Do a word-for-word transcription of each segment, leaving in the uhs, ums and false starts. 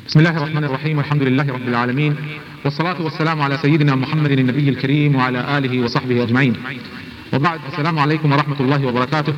بسم الله الرحمن الرحيم، والحمد لله رب العالمين، والصلاة والسلام على سيدنا محمد النبي الكريم وعلى آله وصحبه أجمعين. وبعد، السلام عليكم ورحمة الله وبركاته.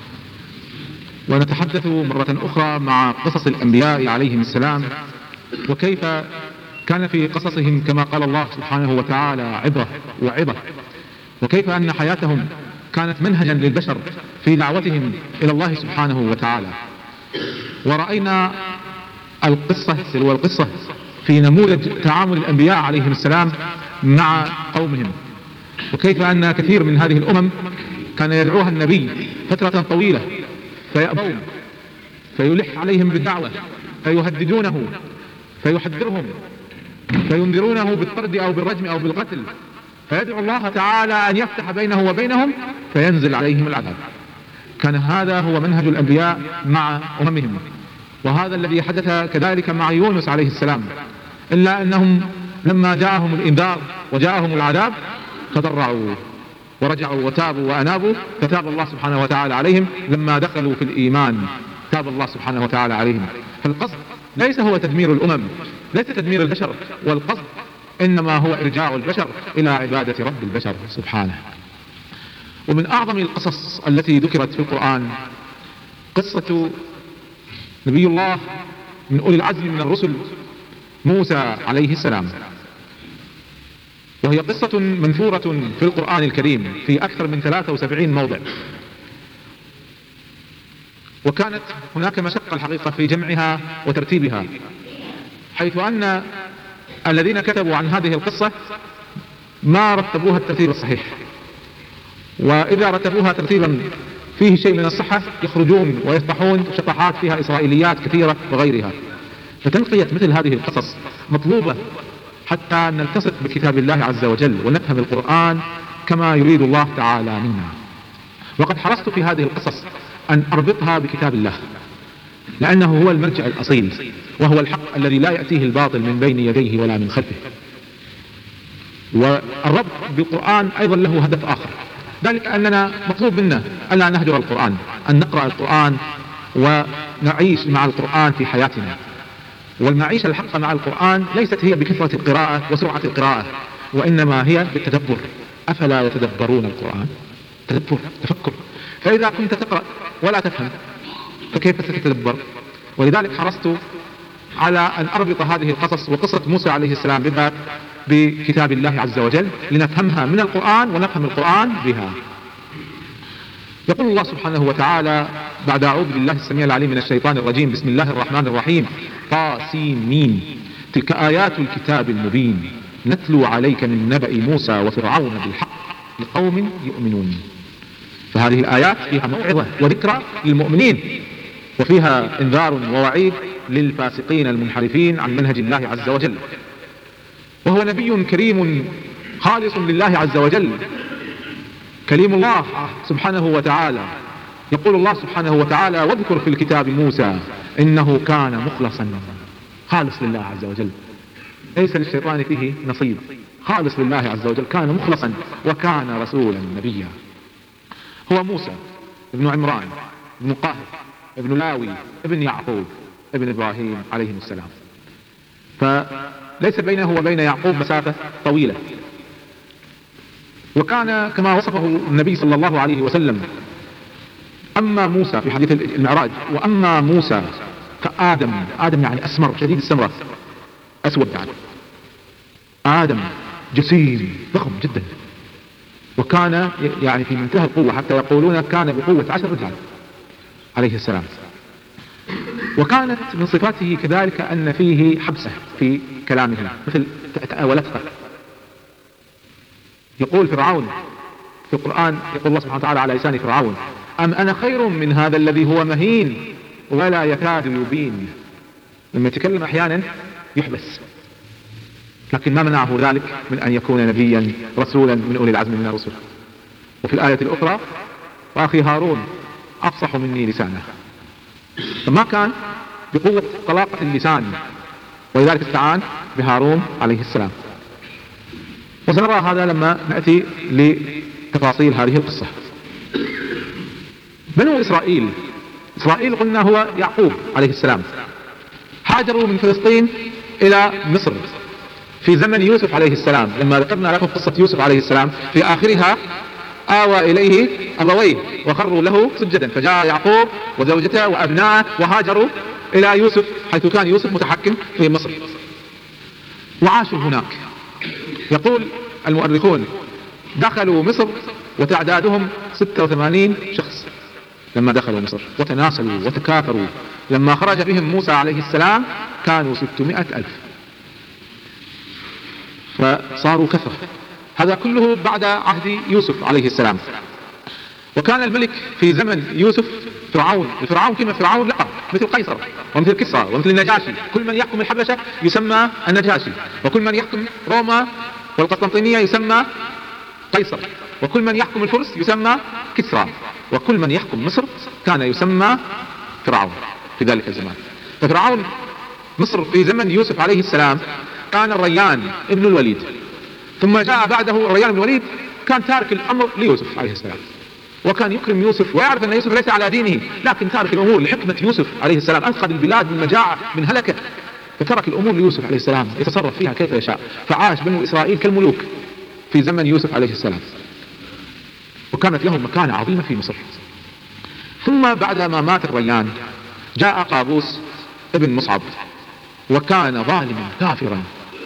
ونتحدث مرة أخرى مع قصص الأنبياء عليهم السلام، وكيف كان في قصصهم كما قال الله سبحانه وتعالى عبرة وعظة، وكيف أن حياتهم كانت منهجا للبشر في دعوتهم إلى الله سبحانه وتعالى. ورأينا القصة سلوى القصة في نموذج تعامل الأنبياء عليهم السلام مع قومهم، وكيف أن كثير من هذه الأمم كان يدعوها النبي فترة طويلة فيأبون، فيلح عليهم بالدعوة، فيهددونه، فيحذرهم، فينذرونه بالطرد أو بالرجم أو بالقتل، فيدعو الله تعالى أن يفتح بينه وبينهم فينزل عليهم العذاب. كان هذا هو منهج الأنبياء مع أممهم، وهذا الذي حدث كذلك مع يونس عليه السلام، إلا أنهم لما جاءهم الإنذار وجاءهم العذاب تضرعوا ورجعوا وتابوا وأنابوا، فتاب الله سبحانه وتعالى عليهم. لما دخلوا في الإيمان تاب الله سبحانه وتعالى عليهم. فالقصد ليس هو تدمير الأمم، ليس تدمير البشر، والقصد إنما هو إرجاع البشر إلى عبادة رب البشر سبحانه. ومن أعظم القصص التي ذكرت في القرآن قصة نبي الله من أولي العزم من الرسل موسى عليه السلام، وهي قصة منثورة في القرآن الكريم في أكثر من ثلاثة وسبعين موضع، وكانت هناك مشقة الحقيقة في جمعها وترتيبها، حيث أن الذين كتبوا عن هذه القصة ما رتبوها الترتيب الصحيح، وإذا رتبوها ترتيبا فيه شيء من الصحة يخرجون ويفتحون شطحات فيها إسرائيليات كثيرة وغيرها. فتنقية مثل هذه القصص مطلوبة حتى نلتصق بكتاب الله عز وجل ونفهم القرآن كما يريد الله تعالى منا. وقد حرصت في هذه القصص أن أربطها بكتاب الله، لأنه هو المرجع الأصيل، وهو الحق الذي لا يأتيه الباطل من بين يديه ولا من خلفه. والربط بالقرآن أيضا له هدف آخر، ذلك أننا مطلوب منا ألا نهجر القرآن، أن نقرأ القرآن ونعيش مع القرآن في حياتنا. والمعيشة الحقة مع القرآن ليست هي بكثرة القراءة وسرعة القراءة، وإنما هي بالتدبر. أفلا يتدبرون القرآن؟ تدبر، تفكر. فإذا كنت تقرأ ولا تفهم فكيف ستتدبر؟ ولذلك حرصت على أن أربط هذه القصص وقصة موسى عليه السلام بالذات بكتاب الله عز وجل لنفهمها من القرآن ونفهم القرآن بها. يقول الله سبحانه وتعالى بعد أعوذ بالله السميع العليم من الشيطان الرجيم: بسم الله الرحمن الرحيم، طاسين، تلك آيات الكتاب المبين، نتلو عليك من نبأ موسى وفرعون بالحق لقوم يؤمنون. فهذه الآيات فيها موعظة وذكرى للمؤمنين، وفيها انذار ووعيد للفاسقين المنحرفين عن منهج الله عز وجل. وهو نبي كريم خالص لله عز وجل، كليم الله سبحانه وتعالى. يقول الله سبحانه وتعالى: واذكر في الكتاب موسى إنه كان مخلصا، خالص لله عز وجل، ليس للشيطان فيه نصيب، خالص لله عز وجل، كان مخلصا وكان رسولا نبيا. هو موسى ابن عمران ابن قاهر ابن لاوي ابن يعقوب ابن إبراهيم عليهم السلام، فليس بينه وبين يعقوب مسافة طويلة. وكان كما وصفه النبي صلى الله عليه وسلم: أما موسى في حديث المعراج، وأما موسى كآدم. آدم يعني أسمر شديد السمرة، أسود يعني. آدم جسيم ضخم جدا، وكان يعني في منتهى القوة، حتى يقولون كان بقوة عشر رجال عليه السلام. وكانت من صفاته كذلك أن فيه حبسة في كلامه، مثل تأولتها. يقول فرعون في القرآن، يقول الله سبحانه وتعالى على لسان فرعون: أم أنا خير من هذا الذي هو مهين ولا يكاد يبين. لما يتكلم أحيانا يحبس، لكن ما منعه ذلك من أن يكون نبيا رسولا من أولي العزم من الرسل. وفي الآية الأخرى: وأخي هارون أفصح مني لسانه. فما كان بقوة طلاقة اللسان، ولذلك استعان بهارون عليه السلام. وسنرى هذا لما نأتي لتفاصيل هذه القصة. بنو إسرائيل، إسرائيل قلنا هو يعقوب عليه السلام. هاجروا من فلسطين إلى مصر في زمن يوسف عليه السلام. لما ذكرنا لكم قصة يوسف عليه السلام في آخرها آوى إليه أبويه وخروا له سجدا، فجاء يعقوب وزوجته وأبناءه وهاجروا إلى يوسف حيث كان يوسف متحكم في مصر وعاشوا هناك. يقول المؤرخون دخلوا مصر وتعدادهم ستة وثمانين شخص لما دخلوا مصر، وتناسلوا وتكاثروا. لما خرج بهم موسى عليه السلام كانوا ستمائة ألف، فصاروا كثرة. هذا كله بعد عهد يوسف عليه السلام. وكان الملك في زمن يوسف فرعون. الفرعون كلمة فرعون لقب مثل قيصر ومثل كسرى ومثل النجاشي. كل من يحكم الحبشة يسمى النجاشي، وكل من يحكم روما والقسطنطينية يسمى قيصر، وكل من يحكم الفرس يسمى كسرى، وكل من يحكم مصر كان يسمى فرعون في ذلك الزمان. ففرعون مصر في زمن يوسف عليه السلام كان الريان ابن الوليد، ثم جاء بعده الريان ابن الوليد كان تارك الأمر ليوسف عليه السلام، وكان يكرم يوسف ويعرف أن يوسف ليس على دينه، لكن تارك الأمور لحكمة يوسف عليه السلام. أنقذ البلاد من مجاعة من هلكة، فترك الأمور ليوسف عليه السلام يتصرف فيها كيف يشاء. فعاش بنو إسرائيل كالملوك في زمن يوسف عليه السلام، وكانت لهم مكانة عظيمة في مصر. ثم بعد ما مات الريان جاء قابوس ابن مصعب، وكان ظالما كافرا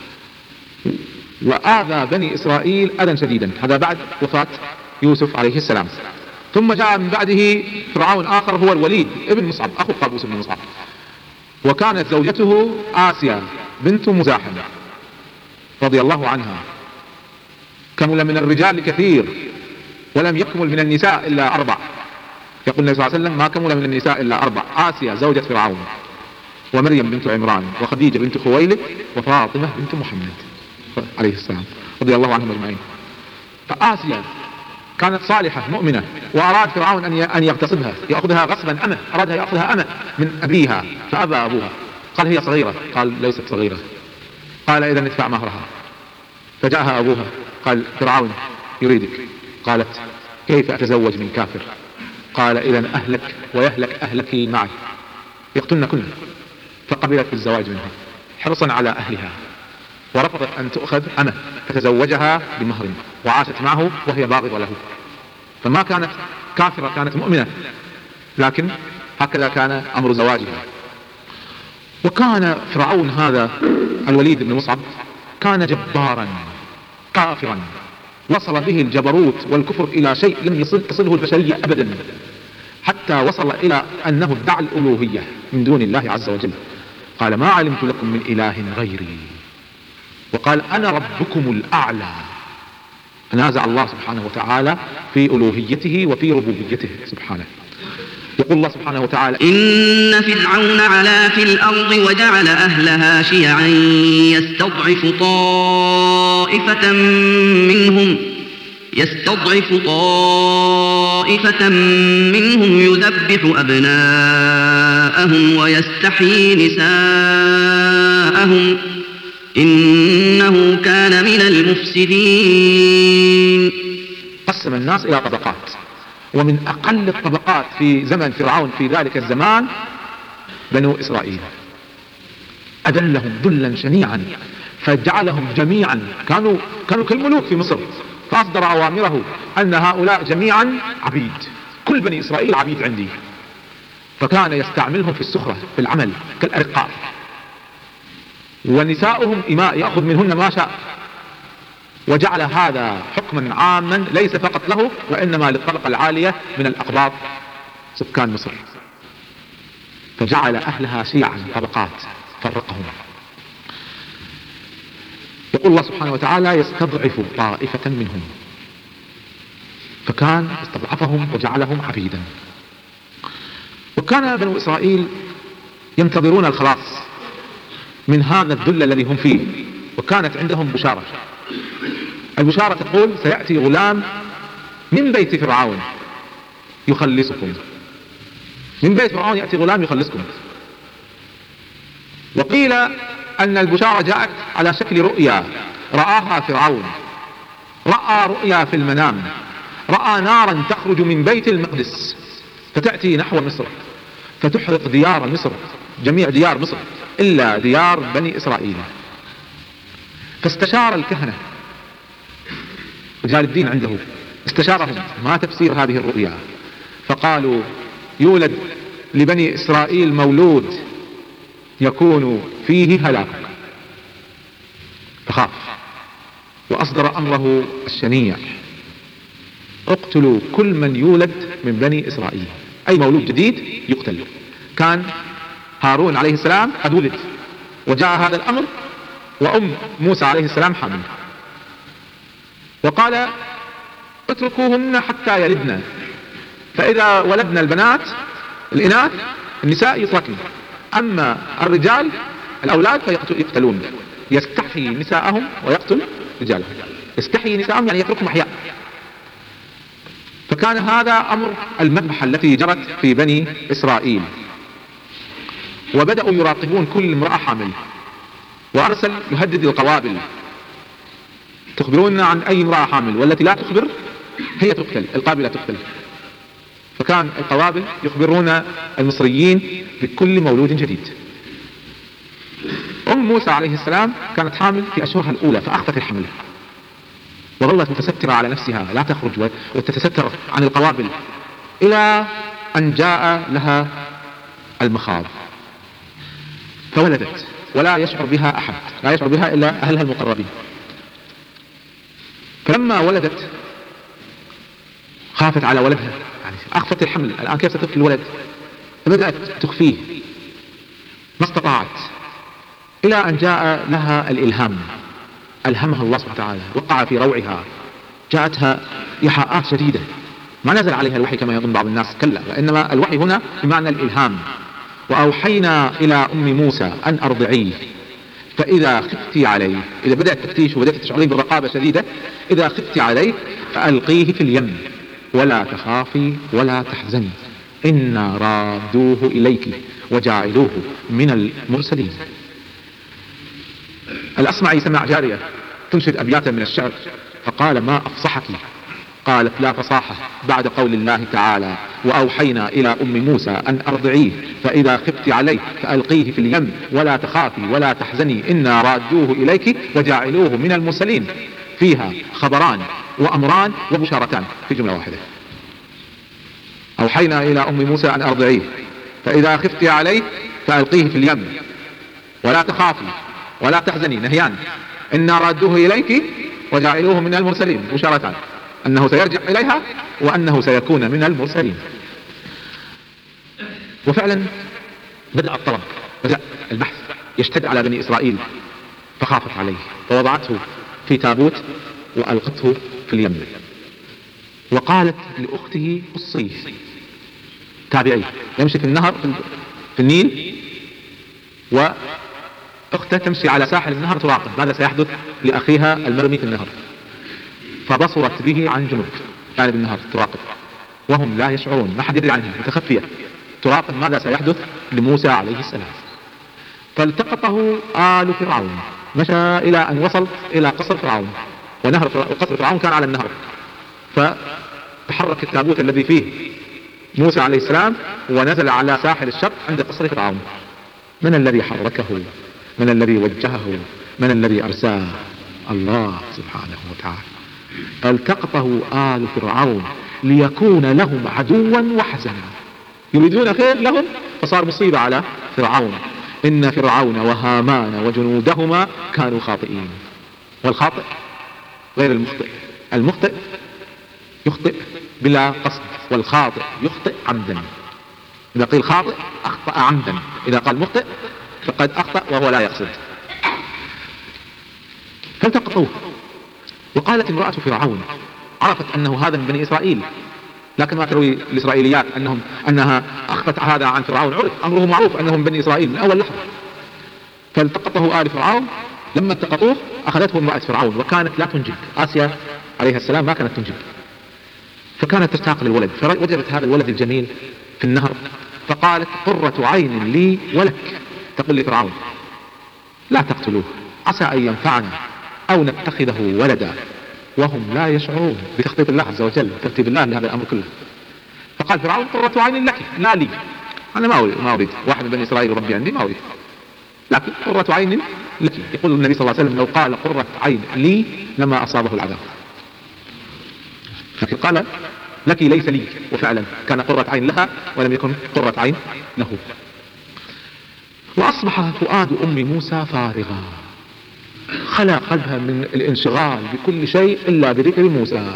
وآذى بني إسرائيل أذى شديدا. هذا بعد وفاة يوسف عليه السلام. ثم جاء من بعده فرعون آخر هو الوليد ابن مصعب أخو قابوس ابن مصعب، وكانت زوجته آسيا بنت مزاحم رضي الله عنها. كمل من الرجال كثير ولم يكمل من النساء إلا أربع. يقول النبي صلى الله عليه وسلم ما كمل من النساء إلا أربع: آسيا زوجة فرعون، ومريم بنت عمران، وخديجة بنت خويلد، وفاطمة بنت محمد عليه السلام رضي الله عنهم أجمعين. فآسيا كانت صالحة مؤمنة، وأراد فرعون أن يغتصبها يأخذها غصبا أمة، أرادها يأخذها أمة من أبيها، فأبى أبوها، قال هي صغيرة، قال ليست صغيرة، قال إذا ندفع مهرها. فجاءها أبوها قال فرعون يريدك، قالت كيف أتزوج من كافر؟ قال إذا أهلك ويهلك أهلك معي، يقتلن كلنا. فقبلت بالزواج منها حرصا على أهلها، ورفضت أن تؤخذ أمة، فتزوجها بمهر وعاشت معه وهي باغضة له. فما كانت كافرة، كانت مؤمنة، لكن هكذا كان أمر زواجها. وكان فرعون هذا الوليد بن مصعب كان جبارا كافرا، وصل به الجبروت والكفر إلى شيء لم يصل تصله البشرية أبدا، حتى وصل إلى أنه ادعى الألوهية من دون الله عز وجل. قال ما علمت لكم من إله غيري، وقال أنا ربكم الأعلى. تنازع الله سبحانه وتعالى في ألوهيته وفي ربوبيته سبحانه. يقول الله سبحانه وتعالى إن فرعون علا في الأرض وجعل أهلها شيعا يستضعف طائفة منهم يستضعف طائفة منهم يذبح أبناءهم ويستحيي نساءهم إنه كان من المفسدين. قسم الناس إلى طبقات، ومن أقل الطبقات في زمن فرعون في ذلك الزمان بنو إسرائيل. أذلهم ذلا شنيعا، فجعلهم جميعا كانوا كانوا كالملوك في مصر، فأصدر أوامره أن هؤلاء جميعا عبيد، كل بني إسرائيل عبيد عندي. فكان يستعملهم في السخرة في العمل كالأرقاء، ونساؤهم إماء يأخذ منهن ما شاء. وجعل هذا حكما عاما ليس فقط له وإنما للطبقة العالية من الأقباط سكان مصر. فجعل أهلها شيعا طبقات فرقهم. يقول الله سبحانه وتعالى يستضعف طائفة منهم، فكان استضعفهم وجعلهم عبيدا. وكان بنو إسرائيل ينتظرون الخلاص من هذا الذل الذي هم فيه، وكانت عندهم بشارة. البشارة تقول سيأتي غلام من بيت فرعون يخلصكم، من بيت فرعون يأتي غلام يخلصكم. وقيل أن البشارة جاءت على شكل رؤيا رآها فرعون، رأى رؤيا في المنام، رأى نارا تخرج من بيت المقدس فتأتي نحو مصر فتحرق ديار مصر، جميع ديار مصر إلا ديار بني إسرائيل. فاستشار الكهنة رجال الدين عنده، استشارهم ما تفسير هذه الرؤيا، فقالوا يولد لبني إسرائيل مولود يكون فيه هلاك، فخاف وأصدر أمره الشنيع: اقتلوا كل من يولد من بني إسرائيل، أي مولود جديد يقتل. كان هارون عليه السلام قد ولد وجاء هذا الأمر وأم موسى عليه السلام حامل، وقال اتركوهن حتى يلدن، فإذا ولدنا البنات الإناث النساء يتركن، أما الرجال الأولاد فيقتلون. يستحيي نساءهم ويقتل رجالهم، يستحيي نساءهم يعني يتركهم أحياء. فكان هذا أمر المذبحة التي جرت في بني إسرائيل، وبدأوا يراقبون كل امرأة حامل، وأرسل يهدد القوابل: تخبرون عن أي امرأة حامل، والتي لا تخبر هي تقتل، القابلة تقتل. فكان القوابل يخبرون المصريين بكل مولود جديد. أم موسى عليه السلام كانت حامل في أشهرها الأولى فأخفت الحمل، وظلت متسترة على نفسها لا تخرج وتتستر عن القوابل، إلى أن جاء لها المخاض فولدت، ولا يشعر بها أحد، لا يشعر بها إلا أهلها المقربين. فلما ولدت خافت على ولدها، يعني أخفت الحمل، الآن كيف ستخفي الولد؟ فبدأت تخفيه ما استطاعت، إلى أن جاء لها الإلهام، ألهمها الله سبحانه وتعالى، وقع في روعها، جاءتها إيحاءات شديدة. ما نزل عليها الوحي كما يظن بعض الناس، كلا، وإنما الوحي هنا بمعنى الإلهام. وأوحينا إلى أم موسى أن أرضعيه فإذا خفتي عليه، إذا بدأت تفتيش وبدأت تشعرين بالرقابة شديدة، إذا خفتي عليه فألقيه في اليم ولا تخافي ولا تحزني إنا رادوه إليك وجاعلوه من المرسلين. الأصمعي سمع جارية تنشد أبياتا من الشعر فقال: ما أفصحك؟ قالت: لا فصاحة بعد قول الله تعالى: وأوحينا إلى أم موسى أن أرضعيه فإذا خفت عليه فألقيه في اليم ولا تخافي ولا تحزني إنا رادوه إليك وجاعلوه من المرسلين. فيها خبران وأمران وبشارتان في جملة واحدة. أوحينا إلى أم موسى أن أرضعيه فإذا خفت عليه فألقيه في اليم ولا تخافي ولا تحزني، نهيان. إنا رادوه إليك وجاعلوه من المرسلين، بشارتان: أنه سيرجع إليها وأنه سيكون من المرسلين. وفعلا بدأ الطلب، بدأ البحث يشتد على بني إسرائيل، فخافت عليه فوضعته في تابوت وألقته في اليم، وقالت لأخته قصيه، تابعيه، يمشي في النهر في النيل، وأخته تمشي على ساحل النهر تراقب ماذا سيحدث لأخيها المرمي في النهر. فبصرت به عن جنوب جانب النهر تراقب، وهم لا يشعرون، ما حد يدري عنها، متخفية تراقب ماذا سيحدث لموسى عليه السلام. فالتقطه آل فرعون، مشى إلى أن وصل إلى قصر فرعون، ونهر قصر فرعون كان على النهر. فتحرك التابوت الذي فيه موسى عليه السلام ونزل على ساحل الشرق عند قصر فرعون. من الذي حركه؟ من الذي وجهه؟ من الذي أرساه؟ الله سبحانه وتعالى. فالتقطه آل فرعون ليكون لهم عدوا وحزنا، يريدون خير لهم فصار مصيبة على فرعون. إن فرعون وهامان وجنودهما كانوا خاطئين. والخاطئ غير المخطئ، المخطئ يخطئ بلا قصد، والخاطئ يخطئ عمدا. إذا قيل خاطئ أخطأ عمدا، إذا قال مخطئ فقد أخطأ وهو لا يقصد. فالتقطوه. وقالت امرأة فرعون، عرفت أنه هذا من بني إسرائيل، لكن ما تروي الإسرائيليات أنهم أنها أخفت هذا عن فرعون، عرف أمره معروف أنهم من بني إسرائيل من أول لحظة. فالتقطه آل فرعون. لما التقطوه أخذته امرأة فرعون، وكانت لا تنجب، آسيا عليها السلام ما كانت تنجب، فكانت تشتاق للولد، فوجدت هذا الولد الجميل في النهر، فقالت: قرة عين لي ولك. تقول لفرعون: لا تقتلوه، عسى أن ينفعنا أو نتخذه ولدا، وهم لا يشعرون بتخطيط الله عز وجل، ترتيب الله لهذا الأمر كله. فقال فرعون: قرة عين لك لا لي، أنا ما أريد، ما أريد واحد من بني إسرائيل ربي عندي، ما أريد. لكن قرة عين لك. يقول النبي صلى الله عليه وسلم لو قال قرة عين لي لما أصابه العذاب، لكن قال لك ليس لي، وفعلا كان قرة عين لها ولم يكن قرة عين له. وأصبح فؤاد أم موسى فارغا، خلى قلبها من الانشغال بكل شيء إلا بذكر موسى،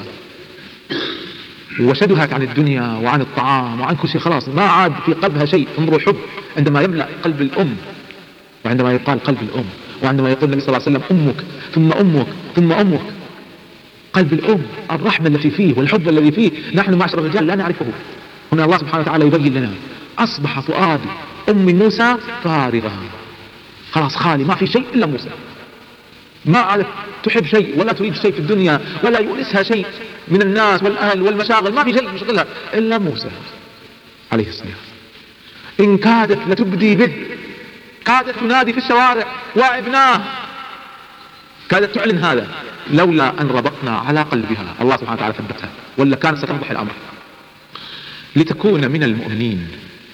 وشدهت عن الدنيا وعن الطعام وعن كل شيء، خلاص ما عاد في قلبها شيء. انظروا الحب عندما يملأ قلب الأم، وعندما يقال قلب الأم، وعندما يقول النبي صلى الله عليه وسلم أمك ثم أمك ثم أمك. قلب الأم، الرحمة التي فيه والحب الذي فيه نحن معشر الرجال لا نعرفه. هنا الله سبحانه وتعالى يبين لنا أصبح فؤاد أم موسى فارغا، خلاص خالي، ما في شيء إلا موسى، ما عادت تحب شيء ولا تريد شيء في الدنيا ولا يؤنسها شيء من الناس والأهل والمشاغل، ما في شيء يشغلها إلا موسى عليه السلام. إن كادت لتبدي به، كادت تنادي في الشوارع وابناه، كادت تعلن هذا، لولا أن ربطنا على قلبها. الله سبحانه وتعالى ثبتها، ولا كانت ستنضح الأمر. لتكون من المؤمنين.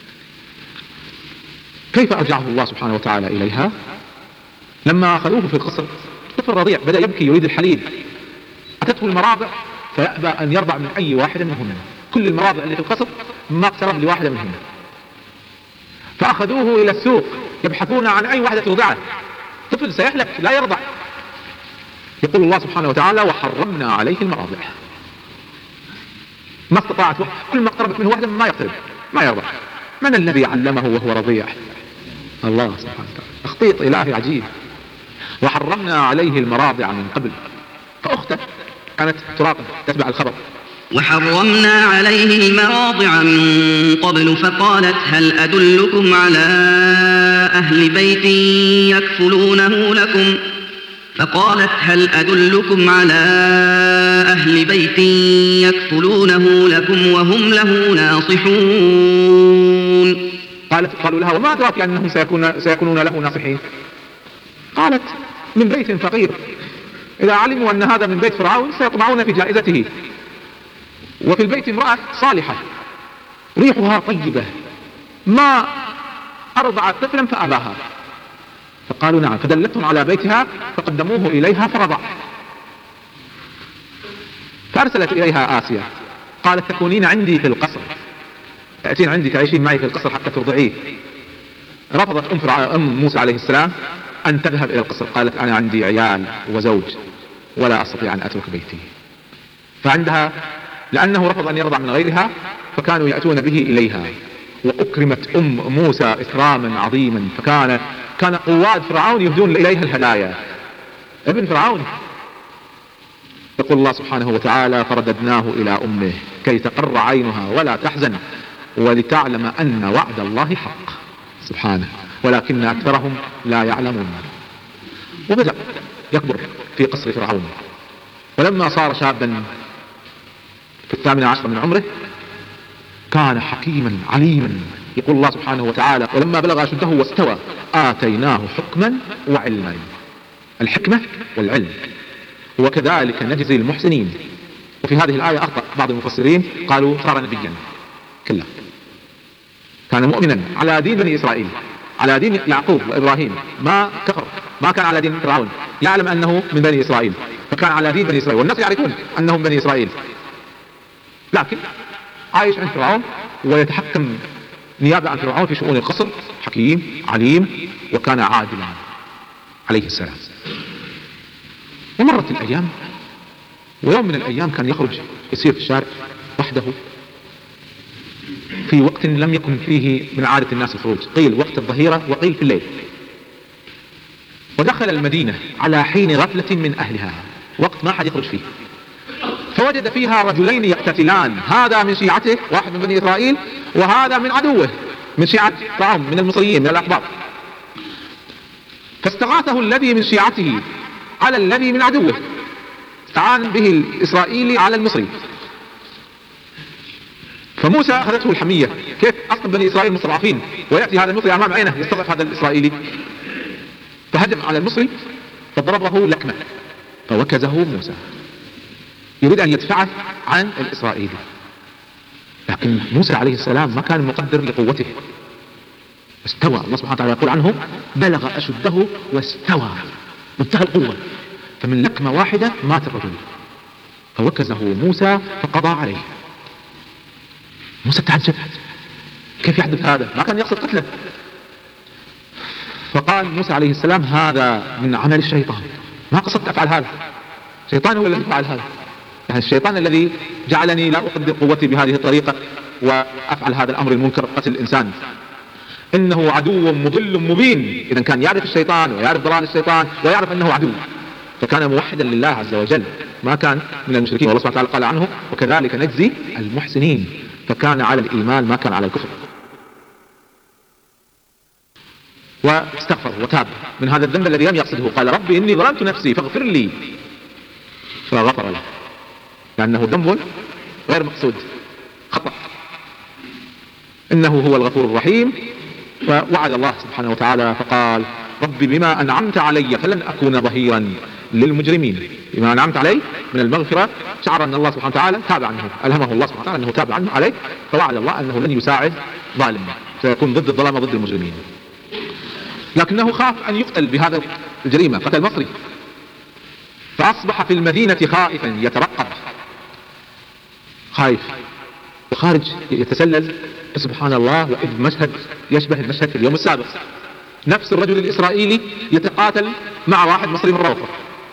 كيف أرجعه الله سبحانه وتعالى إليها؟ لما أخذوه في القصر طفل رضيع بدأ يبكي يريد الحليب، أتته المراضع فيأبى أن يرضع من أي واحدة منهن، كل المراضع اللي في القصر ما اقترب لواحدة منهن، فأخذوه إلى السوق يبحثون عن أي واحدة ترضعه، طفل سيهلك لا يرضع. يقول الله سبحانه وتعالى وحرمنا عليه المراضع، ما استطاعت، كل ما اقتربت منه واحدة ما يقترب ما يرضع. من الذي علمه وهو رضيع؟ الله سبحانه وتعالى، تخطيط إلهي عجيب. وحرمنا عليه المراضع من قبل، فأخته كانت تراقب تتبع الخبر. وحرمنا عليه المراضع من قبل فقالت هل أدلكم على أهل بيت يكفلونه لكم فقالت هل أدلكم على أهل بيت يكفلونه لكم وهم له ناصحون. قالت قالوا لها وما أدراك أنهم سيكون سيكونون له ناصحين؟ قالت من بيت فقير، إذا علموا أن هذا من بيت فرعون سيطمعون في جائزته، وفي البيت امرأة صالحة ريحها طيبة ما أرضعت طفلا فأباها، فقالوا نعم، فدلتهم على بيتها فقدموه إليها فرضع. فأرسلت إليها آسيا قالت تكونين عندي في القصر، تأتين عندي تعيشين معي في القصر حتى ترضعيه. رفضت أم, أم موسى عليه السلام أن تذهب إلى القصر، قالت أنا عندي عيال وزوج ولا أستطيع أن أترك بيتي. فعندها لأنه رفض أن يرضع من غيرها فكانوا يأتون به إليها، وأكرمت أم موسى إكراما عظيما، فكان كان قواد فرعون يهدون إليها الهدايا، ابن فرعون. يقول الله سبحانه وتعالى فرددناه إلى أمه كي تقر عينها ولا تحزن ولتعلم أن وعد الله حق سبحانه ولكن أكثرهم لا يعلمون. وبدأ يكبر في قصر فرعون، ولما صار شابا في الثامنة عشر من عمره كان حكيما عليما. يقول الله سبحانه وتعالى ولما بلغ أشده واستوى آتيناه حكما وعلما، الحكمة والعلم، وكذلك نجزي المحسنين. وفي هذه الآية أخطأ بعض المفسرين قالوا صار نبيا، كلا، كان مؤمنا على دين بني إسرائيل، على دين يعقوب وإبراهيم، ما كفر، ما كان على دين فرعون، يعلم أنه من بني إسرائيل فكان على دين بني إسرائيل، والناس يعرفون أنهم بني إسرائيل، لكن عايش عند فرعون ويتحكم نيابة عن فرعون في شؤون القصر، حكيم عليم وكان عادلا عليه السلام. ومرت الأيام، ويوم من الأيام كان يخرج يسير في الشارع وحده في وقت لم يكن فيه من عادة الناس الخروج، قيل وقت الظهيرة وقيل في الليل، ودخل المدينة على حين غفلة من أهلها، وقت ما حد يخرج فيه، فوجد فيها رجلين يقتتلان، هذا من شيعته واحد من بني إسرائيل، وهذا من عدوه من شيعة فرعون من المصريين من الأحبار. فاستغاثه الذي من شيعته على الذي من عدوه، استعان به الإسرائيلي على المصري. فموسى أخذته الحمية، كيف أصلا بني إسرائيل مستضعفين ويأتي هذا المصري أمام عينه يستضعف هذا الإسرائيلي، فهجم على المصري فضربه لكمة فوكزه موسى، يريد أن يدفعه عن الإسرائيلي، لكن موسى عليه السلام ما كان مقدر لقوته، استوى. الله سبحانه وتعالى يقول عنه بلغ أشده واستوى، منتهى القوة. فمن لكمة واحدة مات الرجل، فوكزه موسى فقضى عليه. موسى تعجب، كيف يحدث هذا؟ ما كان يقصد قتله. فقال موسى عليه السلام هذا من عمل الشيطان، ما قصدت أفعل هذا، الشيطان هو الذي فعل هذا. يعني الشيطان الذي جعلني لا أقدر قوتي بهذه الطريقة وأفعل هذا الأمر المنكر، قتل الإنسان. إنه عدو مضل مبين. إذا كان يعرف الشيطان ويعرف ضلال الشيطان ويعرف أنه عدو، فكان موحدا لله عز وجل، ما كان من المشركين. والله سبحانه وتعالى قال عنه وكذلك نجزي المحسنين، فكان على الإيمان ما كان على الكفر. واستغفر وتاب من هذا الذنب الذي لم يقصده. قال ربي إني ظلمت نفسي فاغفر لي، فغفر له، لأنه ذنب غير مقصود، خطأ. إنه هو الغفور الرحيم. فوعد الله سبحانه وتعالى فقال ربي بما أنعمت علي فلن أكون ظهيرا للمجرمين. بما أنعمت علي من المغفرة، شعر أن الله سبحانه وتعالى تاب عنه، ألهمه الله سبحانه وتعالى أنه تاب عنه عليه، فوعد الله أنه لن يساعد ظالم، سيكون ضد الظلام وضد المجرمين. لكنه خاف أن يقتل بهذا الجريمة، قتل مصري، فأصبح في المدينة خائفا يترقب، خايف وخارج يتسلل. سبحان الله، وإذ مشهد يشبه المشهد في اليوم السابق، نفس الرجل الإسرائيلي يتقاتل مع واحد مصري من روفر،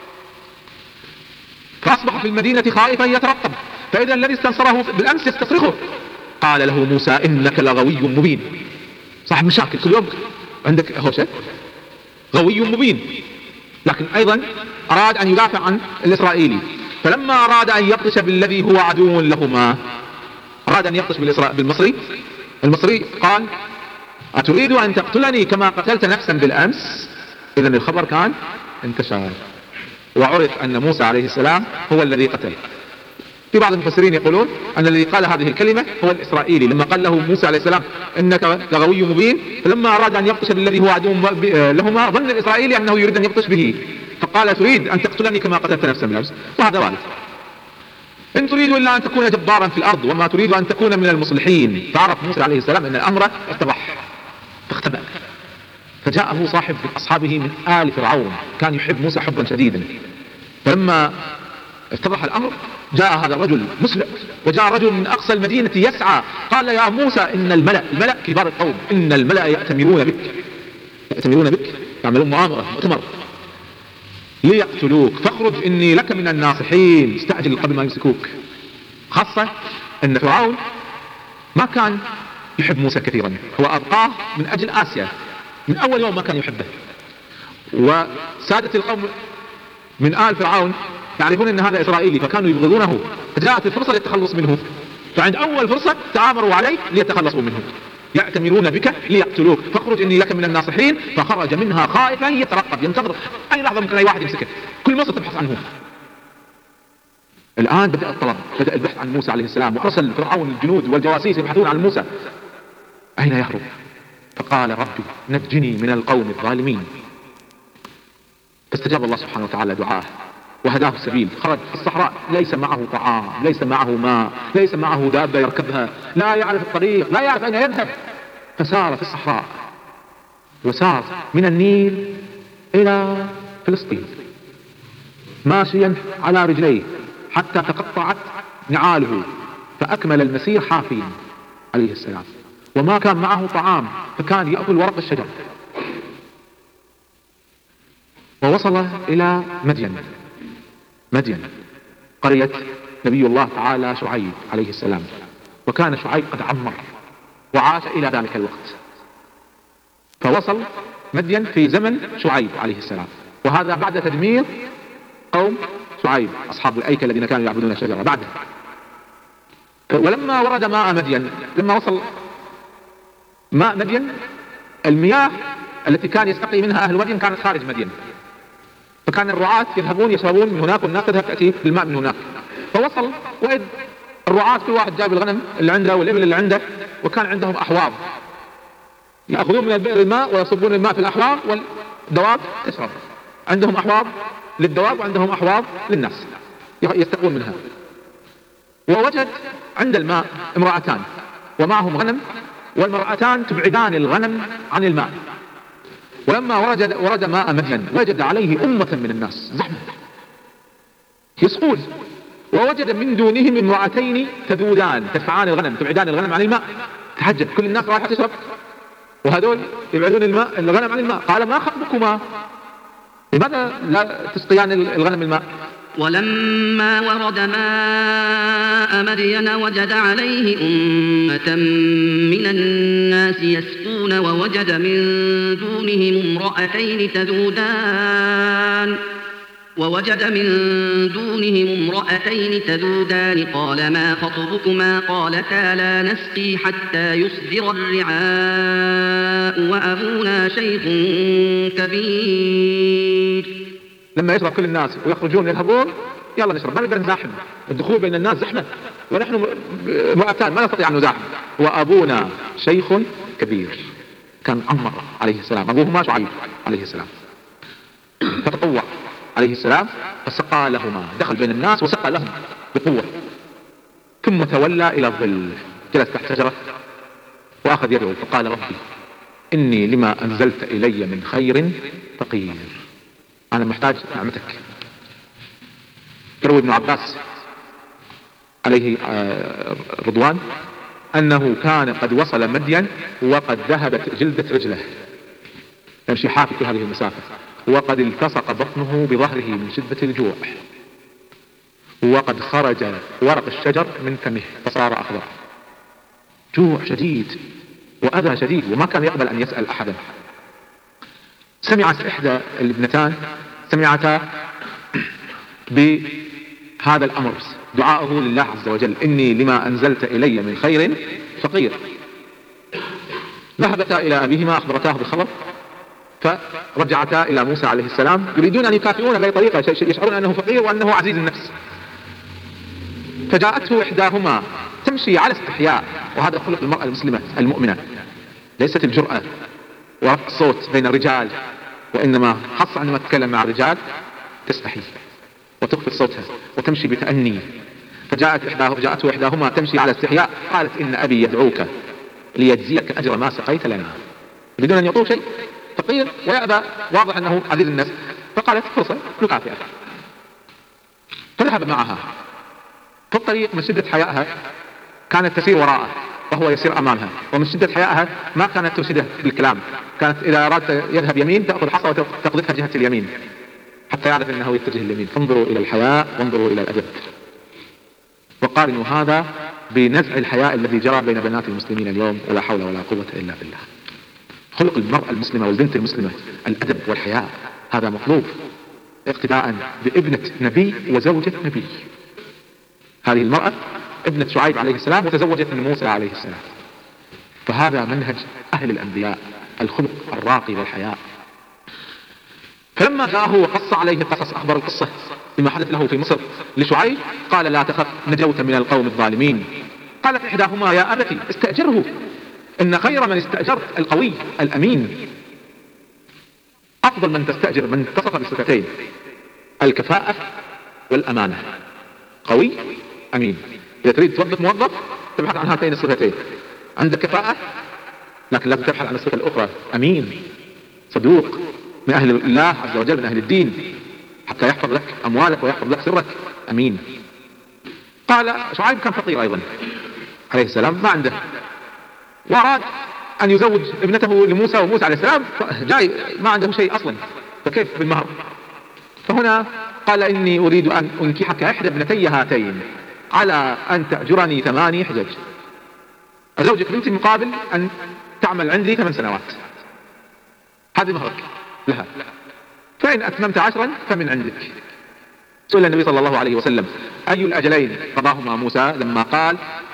فأصبح في المدينة خائفا يترقب، فإذا الذي استنصره بالأمس يستصرخه. قال له موسى إنك لغوي مبين. صاحب مشاكل كل يوم عندك هوشة، غوي مبين. لكن أيضا أراد أن يدافع عن الإسرائيلي، فلما أراد أن يبطش بالذي هو عدو لهما، أراد أن يبطش بالمصري، المصري قال أتريد أن تقتلني كما قتلت نفسا بالأمس؟ إذن الخبر كان انتشر، وعرف أن موسى عليه السلام هو الذي قتل. في بعض المفسرين يقولون أن الذي قال هذه الكلمة هو الإسرائيلي، لما قال له موسى عليه السلام إنك لغوي مبين، فلما أراد أن يبطش بالذي هو عدو لهما ظن الإسرائيلي أنه يريد أن يبطش به، فقال تريد أن تقتلني كما قتلت نفسا بالأمس؟ وهذا وارد. إن تريد إلا أن تكون جبارا في الأرض وما تريد أن تكون من المصلحين. فعرف موسى عليه السلام أن الأمر اتضح، فاختبأ. فجاءه صاحب أصحابه من آل فرعون، كان يحب موسى حبا شديدا. فلما اتضح الأمر جاء هذا الرجل مسلم، وجاء رجل من أقصى المدينة يسعى، قال يا موسى إن الملأ، الملأ كبار القوم، إن الملأ يأتمرون بك، يأتمرون بك يعملون مؤامرة مؤتمر ليقتلوك فاخرج إني لك من الناصحين. استعجل قبل ما يمسكوك. خاصة أن فرعون ما كان يحب موسى كثيرا، هو أبقاه من أجل آسيا، من أول يوم ما كان يحبه. وسادة القوم من آل فرعون يعرفون أن هذا إسرائيلي، فكانوا يبغضونه، فجاءت الفرصة للتخلص منه، فعند أول فرصة تآمروا عليه ليتخلصوا منه. يأتمرون بك ليقتلوك فاخرج إني لك من الناصحين. فخرج منها خائفا يترقب، ينتظر أي لحظة ممكن أي واحد يمسكه، كل مصر تبحث عنه. الآن بدأ الطلب، بدأ البحث عن موسى عليه السلام، وأرسل فرعون الجنود والجواسيس يبحثون عن موسى أين يهرب. فقال ربي نجني من القوم الظالمين. فاستجاب الله سبحانه وتعالى دعاه وهداه السبيل. خرج في الصحراء ليس معه طعام، ليس معه ماء، ليس معه دابة يركبها، لا يعرف الطريق، لا يعرف أين يذهب. فسار في الصحراء، وسار من النيل إلى فلسطين ماشيا على رجليه حتى تقطعت نعاله، فأكمل المسير حافيا عليه السلام، وما كان معه طعام، فكان يأكل ورق الشجر. ووصل إلى مدين، مدين قرية نبي الله تعالى شعيب عليه السلام، وكان شعيب قد عمر وعاش إلى ذلك الوقت. فوصل مدين في زمن شعيب عليه السلام، وهذا بعد تدمير قوم شعيب أصحاب الأيكة الذين كانوا يعبدون الشجرة بعده. ولما ورد ماء مدين، لما وصل ماء مدين، المياه التي كان يستقي منها أهل مدين كانت خارج مدين، فكان الرعاة يذهبون يشربون من هناك، والناس تذهب تأتي بالماء من هناك. فوصل وإذ الرعاة كل واحد جايب الغنم اللي عنده والإبل اللي عنده، وكان عندهم أحواض يأخذون من البئر الماء ويصبون الماء في الأحواض والدواب تشرب. عندهم أحواض للدواب وعندهم أحواض للناس يستقون منها. ووجد عند الماء امرأتان ومعهم غنم والمرأتان تبعدان الغنم عن الماء. ولما ورد, ورد ماء مدين وجد عليه أمة من الناس زحمة يسقون، ووجد من دونهم امرأتين تذودان تدفعان الغنم تبعدان الغنم عن الماء. تحجب، كل الناس رايحة تشرب وهذول يبعدون الماء الغنم عن الماء. قال ما خطبكما؟ لماذا لا تسقيان الغنم الماء؟ ولما ورد ماء مدين وجد عليه أمة من الناس يسقون ووجد من دونهم امرأتين تذودان ووجد من دونهم امرأتين تذودان قال ما خطبكما؟ قالتا لا نسقي حتى يصدر الرعاء وأبونا شيخ كبير. لما يشرب كل الناس ويخرجون يذهبون يلا نشرب، ما نقدر نزاحم، الدخول بين الناس زحمة ونحن مؤتان ما نستطيع أن نزاحم. وأبونا شيخ كبير، كان عمر عليه السلام، أبوهما شعيب عليه السلام، فتطوع عليه السلام فسقى لهما، دخل بين الناس وسقى لهم بقوة، ثم تولى إلى الظل جلس تحت شجرة وأخذ يدعو فقال ربي إني لما أنزلت إلي من خير فقير، أنا محتاج نعمتك. يروي ابن عباس عليه رضوان أنه كان قد وصل مدين وقد ذهبت جلدة رجله، يمشي حافي في هذه المسافة، وقد التصق بطنه بظهره من شدة الجوع، وقد خرج ورق الشجر من فمه فصار أخضر. جوع شديد وأذى شديد وما كان يقبل أن يسأل أحدا. سمعت إحدى الابنتان سمعتا بهذا الأمر، دعاءه لله عز وجل إني لما أنزلت إلي من خير فقير. ذهبتا إلى أبيهما أخبرتاه بالخبر، فرجعتا إلى موسى عليه السلام يريدون أن يكافئونه بأي طريقة، يشعرون أنه فقير وأنه عزيز النفس. فجاءته إحداهما تمشي على استحياء، وهذا خلق المرأة المسلمة المؤمنة، ليست الجرأة ورفع الصوت بين الرجال، وإنما خاصة عندما تتكلم مع الرجال تستحي وتخفض صوتها وتمشي بتأني. فجاءت إحداه جاءته إحداهما تمشي على استحياء قالت إن أبي يدعوك ليجزيك أجر ما سقيت لنا. بدون أن يعطوه شيء، فقير ويأبى، واضح أنه عزيز النفس، فقالت فرصة نكافئه. فذهب معها في الطريق، من شدة حيائها كانت تسير وراءه وهو يسير أمامها، ومن شدة حيائها ما كانت ترشده بالكلام، كانت إذا أراد يذهب يمين تأخذ حصى وتقذفها جهة اليمين حتى يعرف أنه يتجه اليمين. فانظروا إلى الحياء وانظروا إلى الأدب، وقارنوا هذا بنزع الحياء الذي جرى بين بنات المسلمين اليوم، ولا حول ولا قوة إلا بالله. خلق المرأة المسلمة والبنت المسلمة الأدب والحياء، هذا مطلوب اقتداء بابنة نبي وزوجة نبي. هذه المرأة ابنة شعيب عليه السلام وتزوجت من موسى عليه السلام، فهذا منهج أهل الأنبياء، الخلق الراقي والحياء. فلما جاءه وقص عليه القصص، أخبر القصة بما حدث له في مصر لشعيب، قال لا تخف نجوت من القوم الظالمين. قالت إحداهما يا أبتي استأجره إن خير من استأجرت القوي الأمين. أفضل من تستأجر من اتصف بالصفتين الكفاءة والأمانة، قوي أمين. إذا تريد توظف موظف تبحث عن هاتين الصفتين، عندك كفاءة لكن لازم تبحث عن الصفة الأخرى أمين، صدوق، من أهل الله عز وجل، من أهل الدين، حتى يحفظ لك أموالك ويحفظ لك سرك، أمين. قال شعيب كان فقير أيضا عليه السلام، ما عنده، وأراد أن يزوج ابنته لموسى، وموسى عليه السلام جاي ما عنده شيء أصلا، فكيف بالمهر؟ فهنا قال إني أريد أن أنكحك إحدى ابنتي هاتين على أن تأجرني ثماني حجج، أزوجك بنتي مقابل أن تعمل عندي ثمان سنوات، هذه مهرك لها، فإن أتممت عشرا فمن عندك. سئل النبي صلى الله عليه وسلم أي الأجلين قضاهما موسى لما قال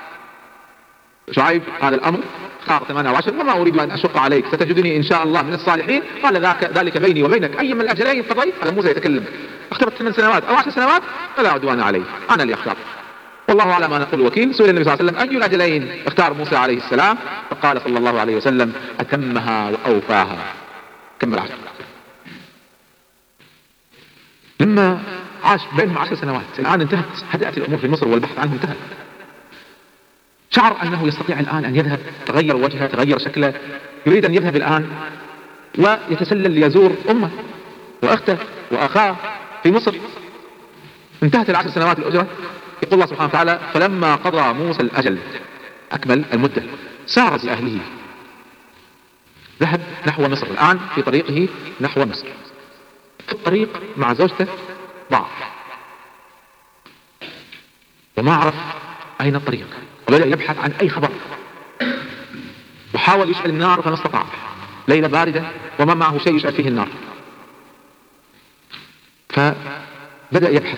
شعيب هذا الأمر خاض ثمانية وعشر وما أريد أن أشق عليك ستجدني إن شاء الله من الصالحين، قال ذاك ذلك بيني وبينك أي من الأجلين قضيت. هذا موسى يتكلم، اخترت ثمان سنوات أو عشر سنوات فلا عدوان علي، أنا اللي أختار، والله على ما نقول وكيل. سئل النبي صلى الله عليه وسلم أي الأجلين اختار موسى عليه السلام، فقال صلى الله عليه وسلم أتمها وأوفاها، كمل عشر. لما عاش بينهم عشر سنوات، الآن انتهت، هدأت الأمور في مصر والبحث عنه انتهى. شعر أنه يستطيع الآن أن يذهب، تغير وجهه، تغير شكله، يريد أن يذهب الآن ويتسلل ليزور أمه وأخته وأخاه في مصر. انتهت العشر سنوات الأجرة. يقول الله سبحانه وتعالى: فلما قضى موسى الأجل، أكمل المدة، سار بأهله، ذهب نحو مصر. الآن في طريقه نحو مصر، في الطريق مع زوجته ضاع وما عرف أين الطريق، وبدأ يبحث عن أي خبر، وحاول يشعل النار فما استطاع. ليلة باردة وما معه شيء يشعل فيه النار، فبدأ يبحث.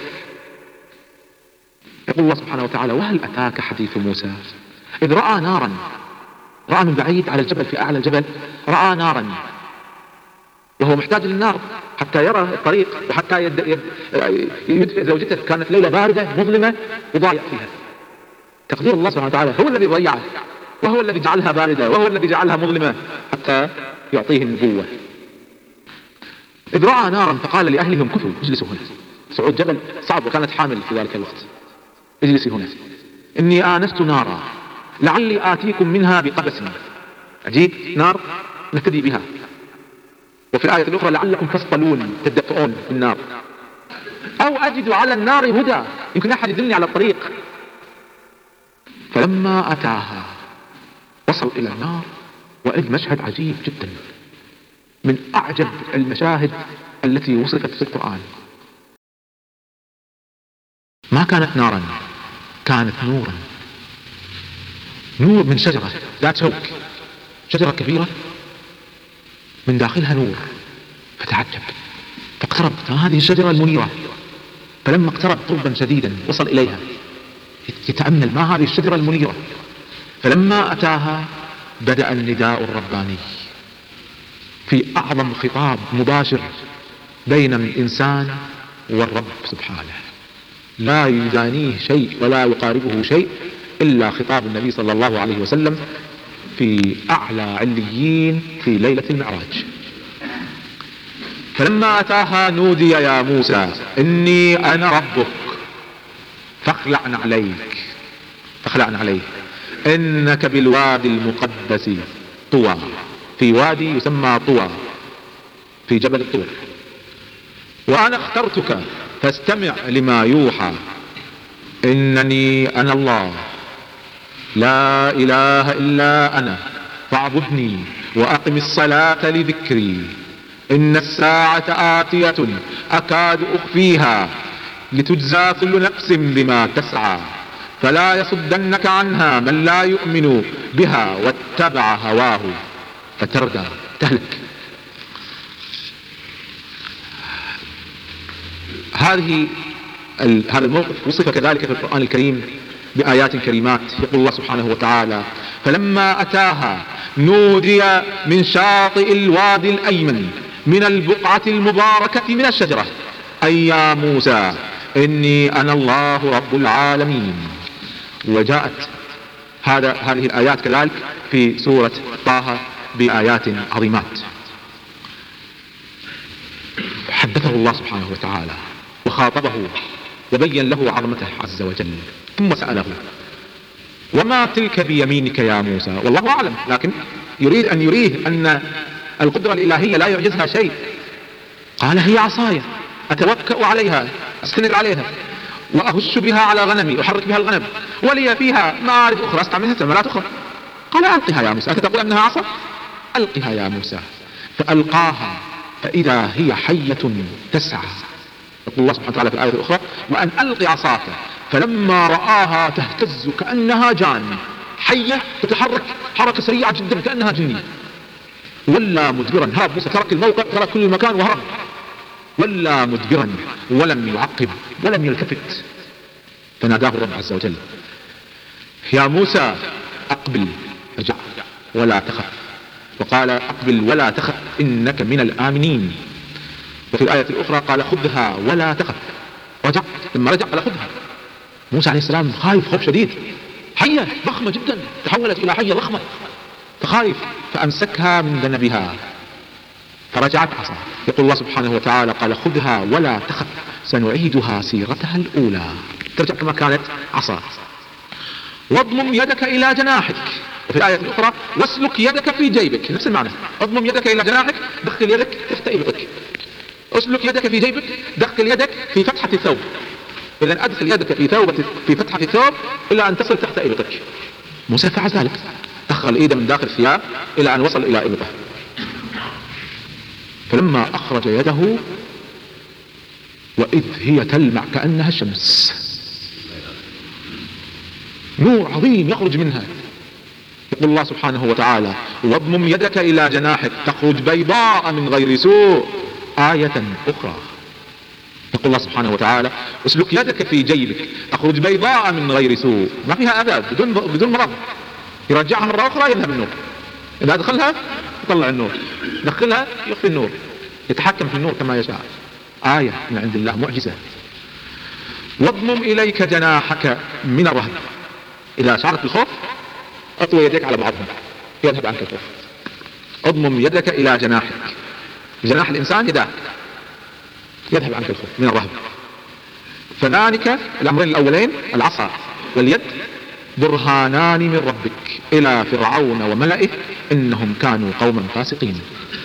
يقول الله سبحانه وتعالى: وهل أتاك حديث موسى إذ رأى نارا، رأى من بعيد على الجبل، في أعلى الجبل رأى نارا، وهو محتاج للنار حتى يرى الطريق وحتى يد... يد... يدفئ زوجته. كانت ليلة باردة مظلمة وضايع فيها. تقدير الله سبحانه وتعالى هو الذي ضيعه، وهو الذي جعلها باردة، وهو الذي جعلها مظلمة حتى يعطيه النبوة. إذ رأى نارا فقال لأهلهم كثوا اجلسوا هنا. صعود جبل صعب، وكانت حامل في ذلك الوقت. اجلسي هنا، إني آنست نارا لعلي آتيكم منها بقبس. أجيب نار نهتدي بها. وفي الآية الأخرى: لعلكم تصطلون، تدفئون بالنار، أو أجد على النار هدى، يمكن أحد يدلني على الطريق. فلما أتاها وصل إلى النار، وإذ مشهد عجيب جدا، من أعجب المشاهد التي وصفت في القرآن. ما كانت نارا، كانت نورا، نور من شجرة ذات شوك، شجرة كبيرة من داخلها نور. فتعجب فاقترب، هذه الشجرة المنيرة. فلما اقترب قربا شديدا وصل إليها يتأمل ما هذه الشجرة المنيرة. فلما أتاها بدأ النداء الرباني في أعظم خطاب مباشر بين الإنسان والرب سبحانه، لا يدانيه شيء ولا يقاربه شيء إلا خطاب النبي صلى الله عليه وسلم في أعلى عليين في ليلة المعراج. فلما أتاها نودي يا موسى إني أنا ربك فاخلع عليك، فاخلع عليك إنك بالوادي المقدس طوى، في وادي يسمى طوى في جبل الطور، وأنا اخترتك فاستمع لما يوحى إنني أنا الله لا إله إلا أنا فاعبدني وأقم الصلاة لذكري إن الساعة آتية أكاد أخفيها لتجزى كل نفس بما تسعى فلا يصدنك عنها من لا يؤمن بها واتبع هواه فتردى تهلك. هذه هذا الموقف وصف كذلك في القرآن الكريم بآيات كريمات. يقول الله سبحانه وتعالى: فلما أتاها نودي من شاطئ الوادي الأيمن من البقعة المباركة من الشجرة أي يا موسى إني أنا الله رب العالمين. وجاءت هذا هذه الآيات كذلك في سورة طه بآيات عظيمات. حدثه الله سبحانه وتعالى وخاطبه وبين له عظمته عز وجل، ثم سأله: وما تلك بيمينك يا موسى؟ والله أعلم، لكن يريد أن يريه أن القدرة الإلهية لا يعجزها شيء. قال: هي عصاي أتوكأ عليها، أستند عليها، وأهش بها على غنمي، أحرك بها الغنم، ولي فيها مآرب أخرى أستعملها استعمالات أخرى. قال: ألقها يا موسى. أتقول أنها عصا؟ ألقها يا موسى. فألقاها فإذا هي حية تسعى. يقول الله سبحانه وتعالى في الآية الأخرى: وأن ألقي عصاك فلما رآها تهتز كأنها جان، حية تتحرك حركة سريعة جدا كأنها جنية. ولا مدبرا، هرب موسى، ترك الموقع، ترك كل مكان وهرب. ولا مدبرا ولم يعقب ولم يلتفت. فناداه الرب عز وجل: يا موسى أقبل فجع ولا تخف. وقال: أقبل ولا تخف إنك من الآمنين. وفي الآية الأخرى قال: خذها ولا تخف. رجع، لما رجع قال: خذها. موسى عليه السلام خايف خوف شديد، حية ضخمة جدا تحولت إلى حية ضخمة، فخايف فأمسكها من ذنبها فرجعت عصا. يقول الله سبحانه وتعالى: قال: خذها ولا تخف سنعيدها سيرتها الأولى، ترجع كما كانت عصا. واضمم يدك إلى جناحك. وفي الآية الأخرى واسلك يدك في جيبك، نفس المعنى. اضمم يدك إلى جناحك، دخل يدك تحت إبطك. اسلك يدك في جيبك، دخل يدك في فتحة الثوب. إذن أدخل يدك في ثوب في فتحة الثوب إلى أن تصل تحت إبطك. موسى فعل ذلك، دخل إيده من داخل الثياب إلى أن وصل إلى إبطه. فلما أخرج يده وإذ هي تلمع كأنها الشمس، نور عظيم يخرج منها. يقول الله سبحانه وتعالى واضمم يدك إلى جناحك تخرج بيضاء من غير سوء. آية أخرى يقول الله سبحانه وتعالى اسلك يدك في جيبك تخرج بيضاء من غير سوء، ما فيها أذى، بدون بدون مرض. يرجعها مرة أخرى يذهب النور، إذا أدخلها يطلع النور، دخلها يخفي النور، يتحكم في النور كما يشاء. آية من عند الله، معجزة. واضمم إليك جناحك من الرهب، إذا شعرت الخوف أطوي يديك على بعضهم يذهب عنك الخوف. اضمم يدك إلى جناحك، جناح الإنسان يداه، يذهب عنك الخوف من الرهب. فذلك الأمرين الأولين العصا واليد برهانان من ربك إلى فرعون وملئه إنهم كانوا قوما فاسقين.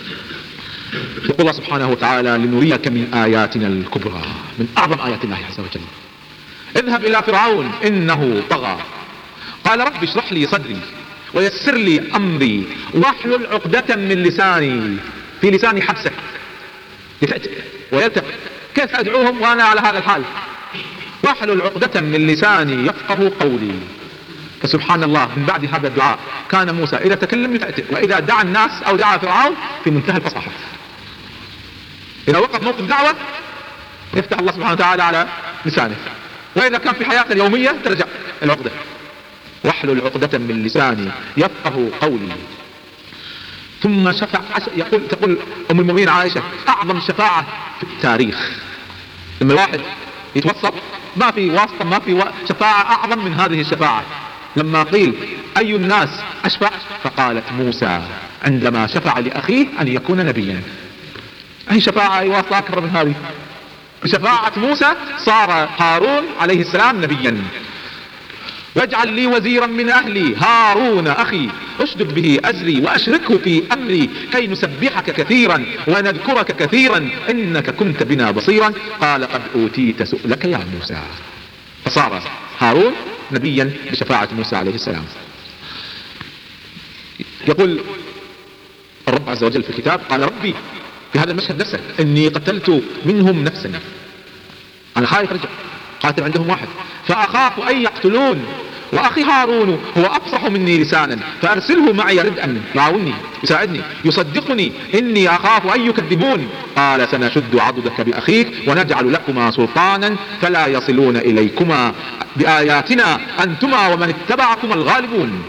يقول الله سبحانه وتعالى لنريك من آياتنا الكبرى، من أعظم آيات الله عز وجل. اذهب إلى فرعون إنه طغى، قال رب اشرح لي صدري ويسر لي أمري واحلل عقدة من لساني، في لساني حبسة يتأتئ ويلتقي، كيف أدعوهم وأنا على هذا الحال؟ واحلل عقدة من لساني يفقه قولي. فسبحان الله، من بعد هذا الدعاء كان موسى إذا تكلم يتأتئ، وإذا دعا الناس أو دعا فرعون في منتهى الفصاحة. إذا وقف موقف دعوة يفتح الله سبحانه وتعالى على لسانه، وإذا كان في حياته اليومية ترجع العقدة. واحلل عقدة من لساني يفقه قولي. ثم شفع، يقول تقول أم المؤمنين عائشة أعظم شفاعة في التاريخ لما الواحد يتوسط، ما في واسطة، ما في شفاعة أعظم من هذه الشفاعة. لما قيل أي الناس أشفع، فقالت موسى عندما شفع لأخيه أن يكون نبيا. أي شفاعة، أي واسطة أكبر من هذه؟ بشفاعة موسى صار هارون عليه السلام نبيا. واجعل لي وزيرا من أهلي هارون أخي أشدد به أزري وأشركه في أمري كي نسبحك كثيرا ونذكرك كثيرا إنك كنت بنا بصيرا. قال قد أوتيت سؤلك يا موسى. فصار هارون نبيا بشفاعة موسى عليه السلام. يقول الرب عز وجل في الكتاب قال ربي في هذا المشهد نفسه إني قتلت منهم نفسا، أنا خايف أرجع قاتل عندهم واحد، فأخاف أن يقتلون وأخي هارون هو أفصح مني لسانا فأرسله معي ردءا يعاونني يساعدني يصدقني إني أخاف أن يكذبون. قال سنشد عضدك بأخيك ونجعل لكما سلطانا فلا يصلون إليكما بآياتنا أنتما ومن اتبعكما الغالبون.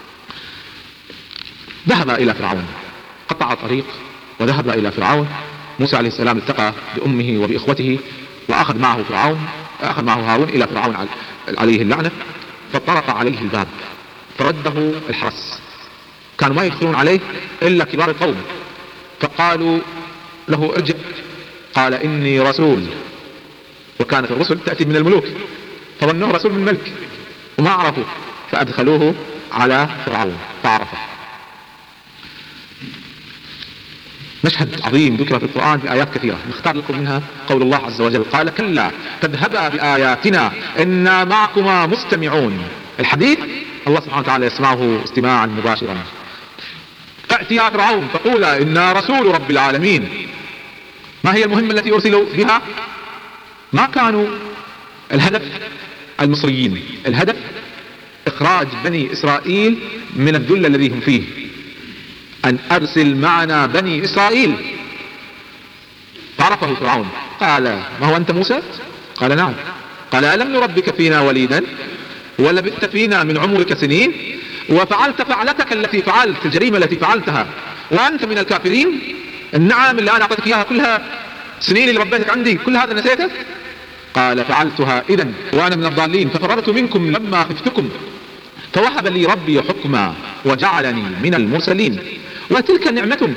ذهب إلى فرعون، قطع طريق وذهب إلى فرعون. موسى عليه السلام التقى بأمه وبإخوته وأخذ معه فرعون أخذ معه هارون إلى فرعون عليه اللعنة، فطرق عليه الباب فرده الحرس، كانوا ما يدخلون عليه إلا كبار القوم، فقالوا له ارجع، قال إني رسول، وكانت الرسل تأتي من الملوك فظنوه رسول من ملك وما عرفوا، فأدخلوه على فرعون فعرفه. مشهد عظيم ذكر في القرآن بآيات كثيرة، نختار لكم منها قول الله عز وجل قال كلا فاذهبا بآياتنا إنا معكما مستمعون. الحديث الله سبحانه وتعالى يسمعه استماعا مباشرا. فأتي يا فرعون فقولا إنا رسول رب العالمين. ما هي المهمة التي أرسلوا بها؟ ما كانوا الهدف المصريين، الهدف إخراج بني إسرائيل من الذل الذي هم فيه، أن أرسل معنا بني إسرائيل. فعرفه فرعون قال ما هو أنت موسى؟ قال نعم. قال ألم نربك فينا وليدا ولبثت فينا من عمرك سنين وفعلت فعلتك التي فعلت، الجريمة التي فعلتها وأنت من الكافرين؟ النعم اللي أنا أعطيتك إياها كلها، سنين اللي ربيتك عندي كل هذا نسيته؟ قال فعلتها إذن وأنا من الضالين ففررت منكم لما خفتكم فوهب لي ربي حكما وجعلني من المرسلين. وتلك نعمة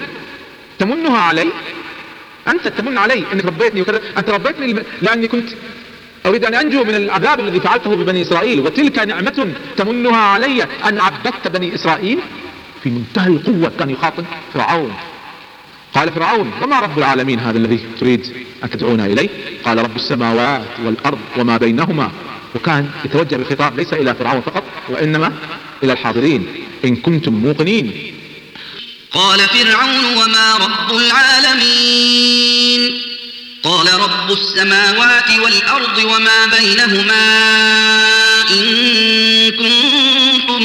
تمنها علي، أنت تمن علي أنك ربيتني وكذا، أنت ربيتني لأني كنت أريد أن أنجو من العذاب الذي فعلته ببني إسرائيل، وتلك نعمة تمنها علي أن عبدت بني إسرائيل. في منتهى القوة كان يخاطب فرعون. قال فرعون: وما رب العالمين هذا الذي تريد أن تدعونا إليه؟ قال: رب السماوات والأرض وما بينهما. وكان يتوجه بالخطاب ليس إلى فرعون فقط وإنما إلى الحاضرين: إن كنتم موقنين. قال فرعون: وما رب العالمين؟ قال: رب السماوات والأرض وما بينهما إن كنتم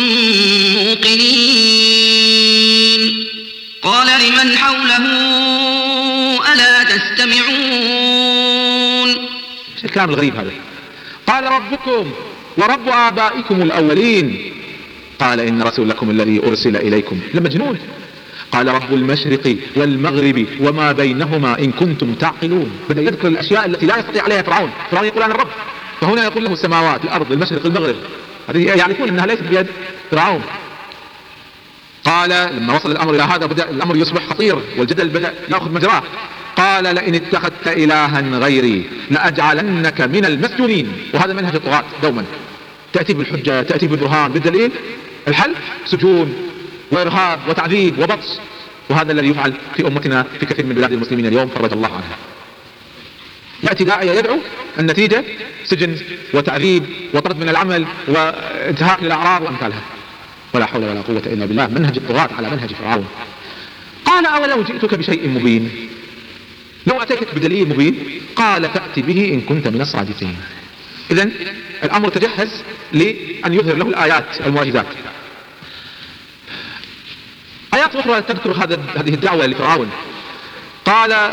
موقنين. قال لمن حوله: ألا تستمعون؟ ايش الكلام الغريب هذا؟ قال: ربكم ورب آبائكم الأولين. قال: إن رسولكم الذي أرسل إليكم لمجنون. قال: رب المشرق والمغرب وما بينهما إن كنتم تعقلون. بدأ يذكر الأشياء التي لا يستطيع عليها فرعون. فرعون يقول: أنا الرب، فهنا يقول له السماوات، الأرض، المشرق، المغرب. هذه يعرفون أنها ليست بيد فرعون. قال لما وصل الأمر إلى هذا بدأ الأمر يصبح خطير والجدل بدأ يأخذ مجراه. قال: لئن اتخذت إلها غيري لأجعلنك من المسجونين. وهذا منهج الطغاة دوما، تأتي بالحجة، تأتي بالبرهان، بالدليل. الحل سجون وإرهاب وتعذيب وبطش. وهذا الذي يفعل في أمتنا في كثير من بلاد المسلمين اليوم، فرج الله عنها. يأتي داعية يدعو، النتيجة سجن وتعذيب وطرد من العمل وانتهاك للأعراض وأمثالها. ولا حول ولا قوة إلا بالله. منهج الطغاة على منهج فرعون. قال: أولو جئتك بشيء مبين؟ لو أتيتك بدليل مبين. قال: فأت به إن كنت من الصادقين. إذن الأمر تجهز لأن يظهر له الآيات المعجزات. آيات أخرى تذكر هذه الدعوة لفرعون. قال: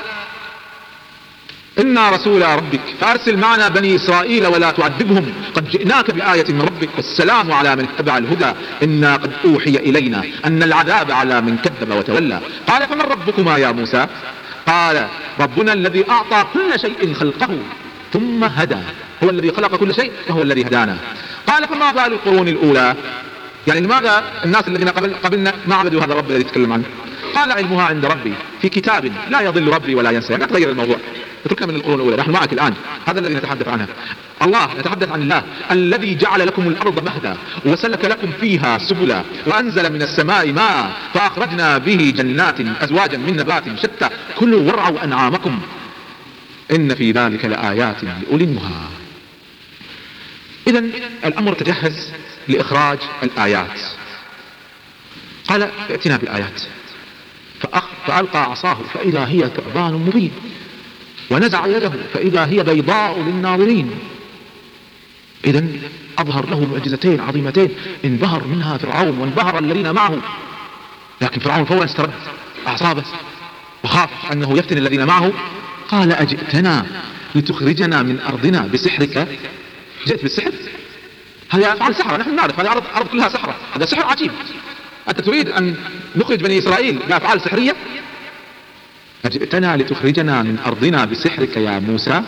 إنا رسول ربك فأرسل معنا بني إسرائيل ولا تعذبهم قد جئناك بآية من ربك والسلام على من اتبع الهدى إنا قد أوحي إلينا أن العذاب على من كذب وتولى. قال: فمن ربكما يا موسى؟ قال: ربنا الذي أعطى كل شيء خلقه ثم هدى. هو الذي خلق كل شيء وهو الذي هدانا. قال: فما بال القرون الأولى؟ يعني لماذا الناس الذين قبل قبلنا ما عبدوا هذا الرب الذي يتكلم عنه؟ قال: علمها عند ربي في كتاب لا يضل ربي ولا ينسى. لا تغير الموضوع، اتركنا من القرون الأولى، نحن معك الآن. هذا الذي نتحدث عنه. الله يتحدث عن الله الذي جعل لكم الأرض مهدا وسلك لكم فيها سبلا وأنزل من السماء ماء فأخرجنا به جنات أزواجا من نبات شتى كلوا وارعوا أنعامكم إن في ذلك لآيات لأولي النهى. إذن الأمر تجهز لإخراج الآيات. قال: ائتنا بالآيات. فألقى عصاه فإذا هي ثعبان مبين ونزع يده فإذا هي بيضاء للناظرين. إذن أظهر له معجزتين عظيمتين انبهر منها فرعون وانبهر الذين معه. لكن فرعون فورا استرد أعصابه وخاف أنه يفتن الذين معه. قال: أجئتنا لتخرجنا من أرضنا بسحرك؟ جئت بالسحر؟ هذه أفعال سحرة، نحن نعرف هذه أرض كلها سحرة، هذا سحر عجيب. أنت تريد أن نخرج بني إسرائيل بأفعال سحرية؟ أجئتنا لتخرجنا من أرضنا بسحرك يا موسى؟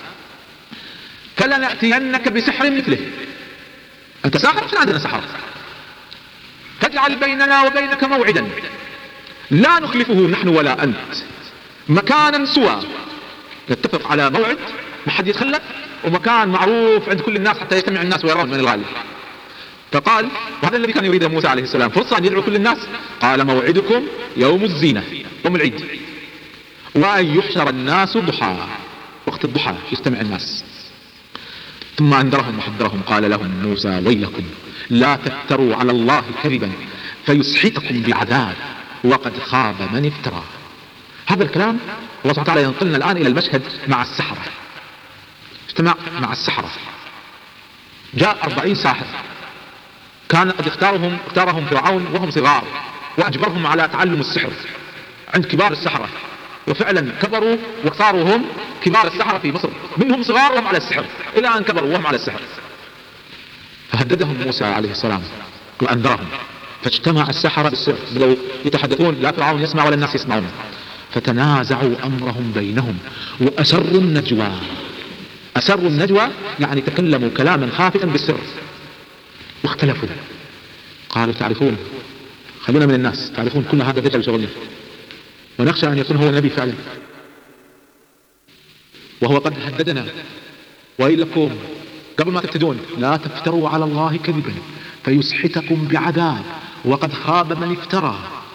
فلنأتينك بسحر مثله. أنت ساحر؟ احنا عندنا سحر. تجعل بيننا وبينك موعدا لا نخلفه نحن ولا أنت مكانا سوى. نتفق على موعد ما حد يتخلف ومكان معروف عند كل الناس حتى يجتمع الناس ويرون من الغالب. فقال، وهذا الذي كان يريده موسى عليه السلام، فرصة أن يدعو كل الناس. قال: موعدكم يوم الزينة، يوم العيد، وأن يحشر الناس ضحى، وقت الضحى يجتمع الناس. ثم أنذرهم وحذرهم. قال لهم موسى: ويلكم لا تفتروا على الله كذبا فيسحتكم بعذاب وقد خاب من افترى. هذا الكلام الله سبحانه وتعالى ينقلنا الآن إلى المشهد مع السحرة. اجتمع مع السحرة، جاء أربعين ساحر كان قد اختارهم اختارهم فرعون وهم صغار وأجبرهم على تعلم السحر عند كبار السحرة، وفعلا كبروا وصاروا هم كبار السحرة في مصر، منهم صغار وهم على السحر إلى أن كبروا وهم على السحر. فهددهم موسى عليه السلام وأنذرهم، فاجتمع السحرة بالسر، بدأوا يتحدثون، لا فرعون يسمع ولا الناس يسمعون. فتنازعوا أمرهم بينهم وأسروا النجوى. أسروا النجوى يعني تكلموا كلاما خافتا بالسر واختلفوا. قالوا: تعرفون، خلونا من الناس، تعرفون كل هذا دجل شغلنا ونخشى أن يكون هو النبي فعلا، وهو قد هددنا ويلكم قبل ما تبتدون لا تفتروا على الله كذبا فيسحتكم بعذاب وقد خاب من افترى.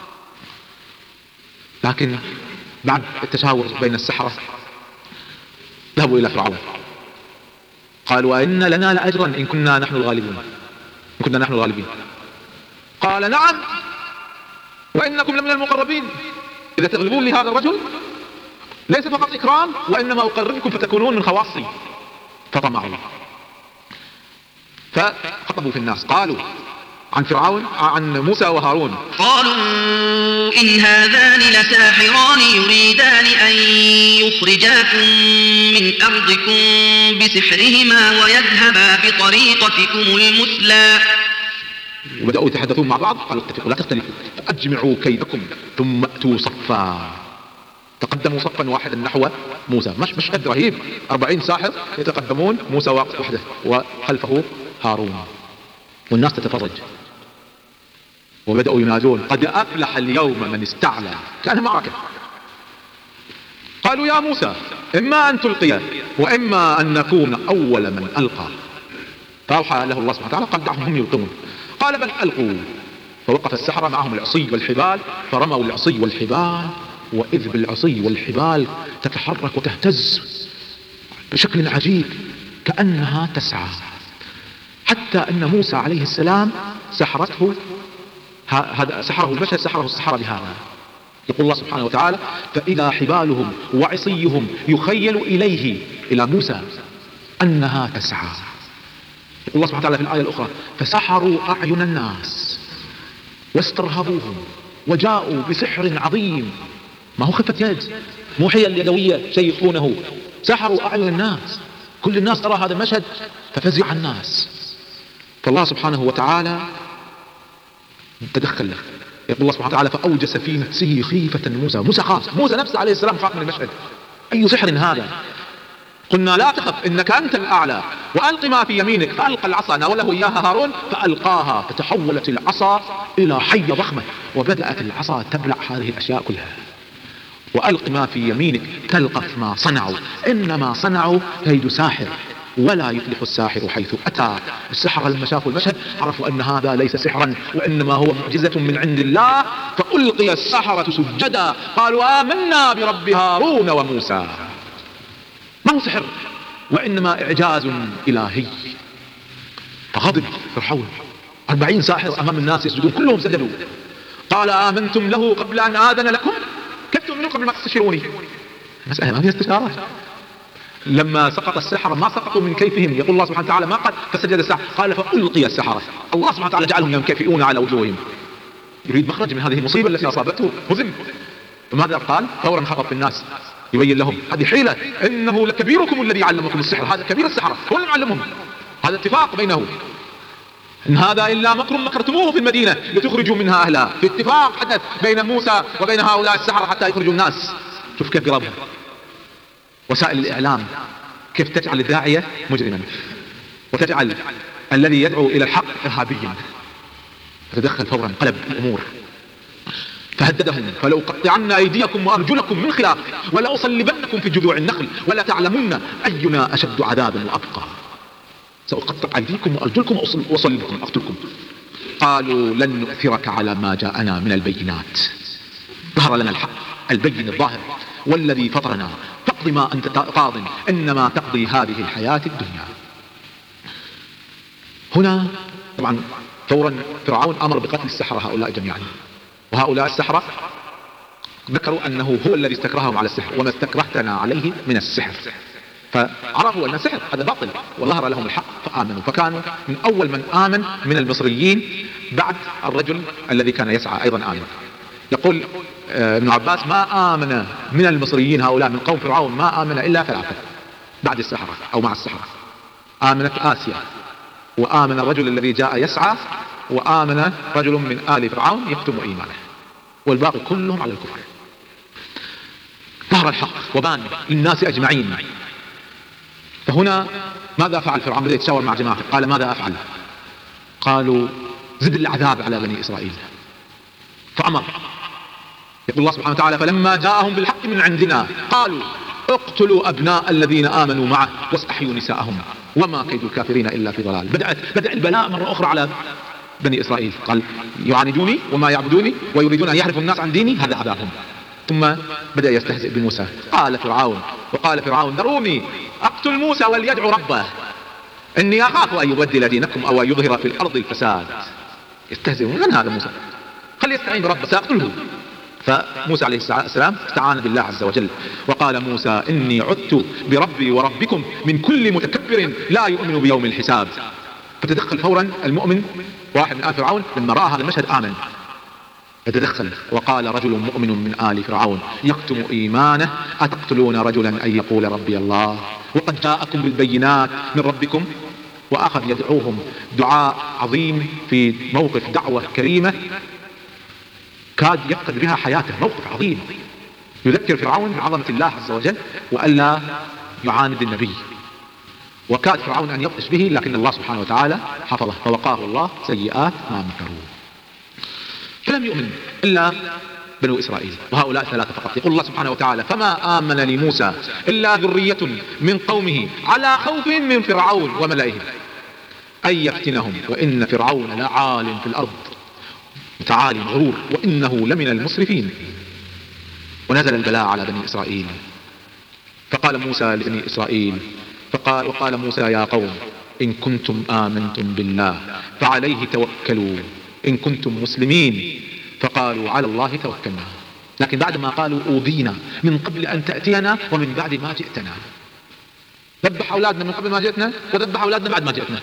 لكن بعد التشاور بين السحرة ذهبوا إلى فرعون قالوا وإن لنا لأجرا إن كنا نحن الغالبون إن كنا نحن الغالبين. قال نعم وإنكم لمن المقربين إذا تغلبون لهذا الرجل ليس فقط إكرام وإنما أقربكم فتكونون من خواصي. فطمعوا فخطبوا في الناس قالوا عن فرعون عن موسى وهارون قالوا إن هذان لساحران يريدان أن يخرجاكم من أرضكم بسحرهما ويذهبا بطريقتكم المثلى. وبدأوا يتحدثون مع بعض قالوا اتفقوا لا تختلفوا فأجمعوا كيدكم ثم أتوا صفا. تقدموا صفا واحدا نحو موسى. مش مشهد رهيب أربعين ساحر يتقدمون موسى وحده وخلفه هارون والناس تتفرج. وبدأوا ينادون قد أفلح اليوم من استعلى كأنها معركة. قالوا يا موسى إما أن تلقي وإما أن نكون أول من ألقى. فأوحى له الله سبحانه وتعالى قد دعهم هم يلقون. قال بل ألقوا. فوقف السحرة معهم العصي والحبال فرموا العصي والحبال وإذ بالعصي والحبال تتحرك وتهتز بشكل عجيب كأنها تسعى حتى أن موسى عليه السلام سحرته هذا سحره البشر سحره السحرة بهذا. يقول الله سبحانه وتعالى فإذا حبالهم وعصيهم يخيل إليه إلى موسى أنها تسعى. يقول الله سبحانه وتعالى في الآية الأخرى فسحروا أعين الناس واسترهبوهم وجاءوا بسحر عظيم. ما هو خفة يد مو حيل يدوية شيخونه. سحروا أعين الناس كل الناس ترى هذا المشهد ففزع الناس. فالله سبحانه وتعالى تدخل له. يقول الله سبحانه وتعالى فأوجس في نفسه خيفة موسى. موسى خاف موسى نفسه عليه السلام خاف من المشهد. أي سحر هذا. قلنا لا تخف إنك أنت الأعلى وألق ما في يمينك. فألقى العصا ناوله إياها هارون فألقاها فتحولت العصا إلى حية ضخمة وبدأت العصا تبلع هذه الأشياء كلها. وألق ما في يمينك تلقف ما صنعوا إنما صنعوا كيد ساحر ولا يفلح الساحر حيث أتى. السحرة لما شافوا المشهد عرفوا أن هذا ليس سحرا وإنما هو معجزة من عند الله. فألقي السحرة سجدا قالوا آمنا برب هارون وموسى. ما هو سحر وإنما إعجاز إلهي. فغضب فرعون أربعين ساحر أمام الناس يسجدون كلهم سجدوا. قال آمنتم له قبل أن آذن لكم كيف تؤمنون قبل ما تستشيروني. مسألة ما هي استشارة. لما سقط السحرة ما سقطوا من كيفهم. يقول الله سبحانه وتعالى ما قال فسجد السحرة قال فألقي السحرة. الله سبحانه وتعالى جعلهم ينكفئون على وجوههم. يريد مخرج من هذه المصيبة التي أصابته هزم. فماذا قال فورا خطب في الناس يبين لهم هذه حيلة إنه لكبيركم الذي علمكم السحر. هذا كبير السحرة هو اللي معلمهم. هذا اتفاق بينه إن هذا إلا مكر مكرتموه في المدينة لتخرجوا منها أهلها. في اتفاق حدث بين موسى وبين هؤلاء السحرة حتى يخرجوا الناس. شوف كيف قربهم. وسائل الإعلام كيف تجعل الداعية مجرما وتجعل الذي يدعو إلى الحق إرهابيا. فتدخل فورا قلب الأمور فهددهم فلو قطعن أيديكم وأرجلكم من خلاف ولا أصلبنكم في جذوع النخل ولا تعلمون أينا أشد عذابا وأبقى. سأقطع أيديكم وأرجلكم وأصلبكم أقتلكم. قالوا لن نؤثرك على ما جاءنا من البينات. ظهر لنا الحق البين الظاهر والذي فطرنا فاقض ما أنت قاض إنما تقضي هذه الحياة الدنيا. هنا طبعا فورا فرعون أمر بقتل السحرة هؤلاء جميعا. وهؤلاء السحرة ذكروا أنه هو الذي استكرههم على السحر وما استكرهتنا عليه من السحر. فعرفوا أن السحر هذا باطل وظهر لهم الحق فآمنوا. فكانوا من أول من آمن من المصريين بعد الرجل الذي كان يسعى أيضا آمن. يقول ابن عباس ما آمن من المصريين هؤلاء من قوم فرعون ما آمن إلا ثلاثة بعد السحرة أو مع السحرة. آمنت آسيا وآمن الرجل الذي جاء يسعى وآمن رجل من آل فرعون يكتم إيمانه والباقي كلهم على الكفر. ظهر الحق وبان للناس أجمعين. فهنا ماذا فعل فرعون؟ بدأ يتشاور مع جماعته قال ماذا أفعل؟ قالوا زد العذاب على بني إسرائيل. فأمر. يقول الله سبحانه وتعالى فلما جاءهم بالحق من عندنا قالوا اقتلوا أبناء الذين آمنوا معه واستحيوا نساءهم وما كيد الكافرين إلا في ضلال. بدأت بدأ البلاء مرة أخرى على بني إسرائيل. قال يعاندوني وما يعبدوني ويريدون أن يحرفوا الناس عن ديني، هذا عذابهم. ثم بدأ يستهزئ بموسى. قال فرعون وقال فرعون ذروني أقتل موسى وليدعو ربه إني أخاف أن يبدل دينكم أو أن يظهر في الأرض الفساد. يستهزئ. من هذا موسى؟ خلي يستعين بربه سأقتله. فموسى عليه السلام استعان بالله عز وجل وقال موسى إني عدت بربي وربكم من كل متكبر لا يؤمن بيوم الحساب. فتدخل فورا المؤمن واحد من آل فرعون لما رأى هذا المشهد آمن. فتدخل وقال رجل مؤمن من آل فرعون يكتم إيمانه أتقتلون رجلا أن يقول ربي الله وقد جاءكم بالبينات من ربكم. وأخذ يدعوهم دعاء عظيم في موقف دعوة كريمة كاد يفقد بها حياته. موقف عظيم يذكر فرعون بعظمة الله عز وجل وألا يعاند النبي. وكاد فرعون أن يبطش به لكن الله سبحانه وتعالى حفظه فوقاه الله سيئات ما مكروا. فلم يؤمن إلا بنو إسرائيل وهؤلاء ثلاثة فقط. يقول الله سبحانه وتعالى فما آمن لموسى إلا ذرية من قومه على خوف من فرعون وملئهم أن يفتنهم وإن فرعون لعال في الأرض متعالي مغرور وإنه لمن المسرفين. ونزل البلاء على بني إسرائيل. فقال موسى لبني إسرائيل فقال وقال موسى يا قوم إن كنتم آمنتم بالله فعليه توكلوا إن كنتم مسلمين. فقالوا على الله توكلنا. لكن بعد ما قالوا أوذينا من قبل أن تأتينا ومن بعد ما جئتنا. ذبح أولادنا من قبل ما جئتنا وذبح أولادنا بعد ما جئتنا.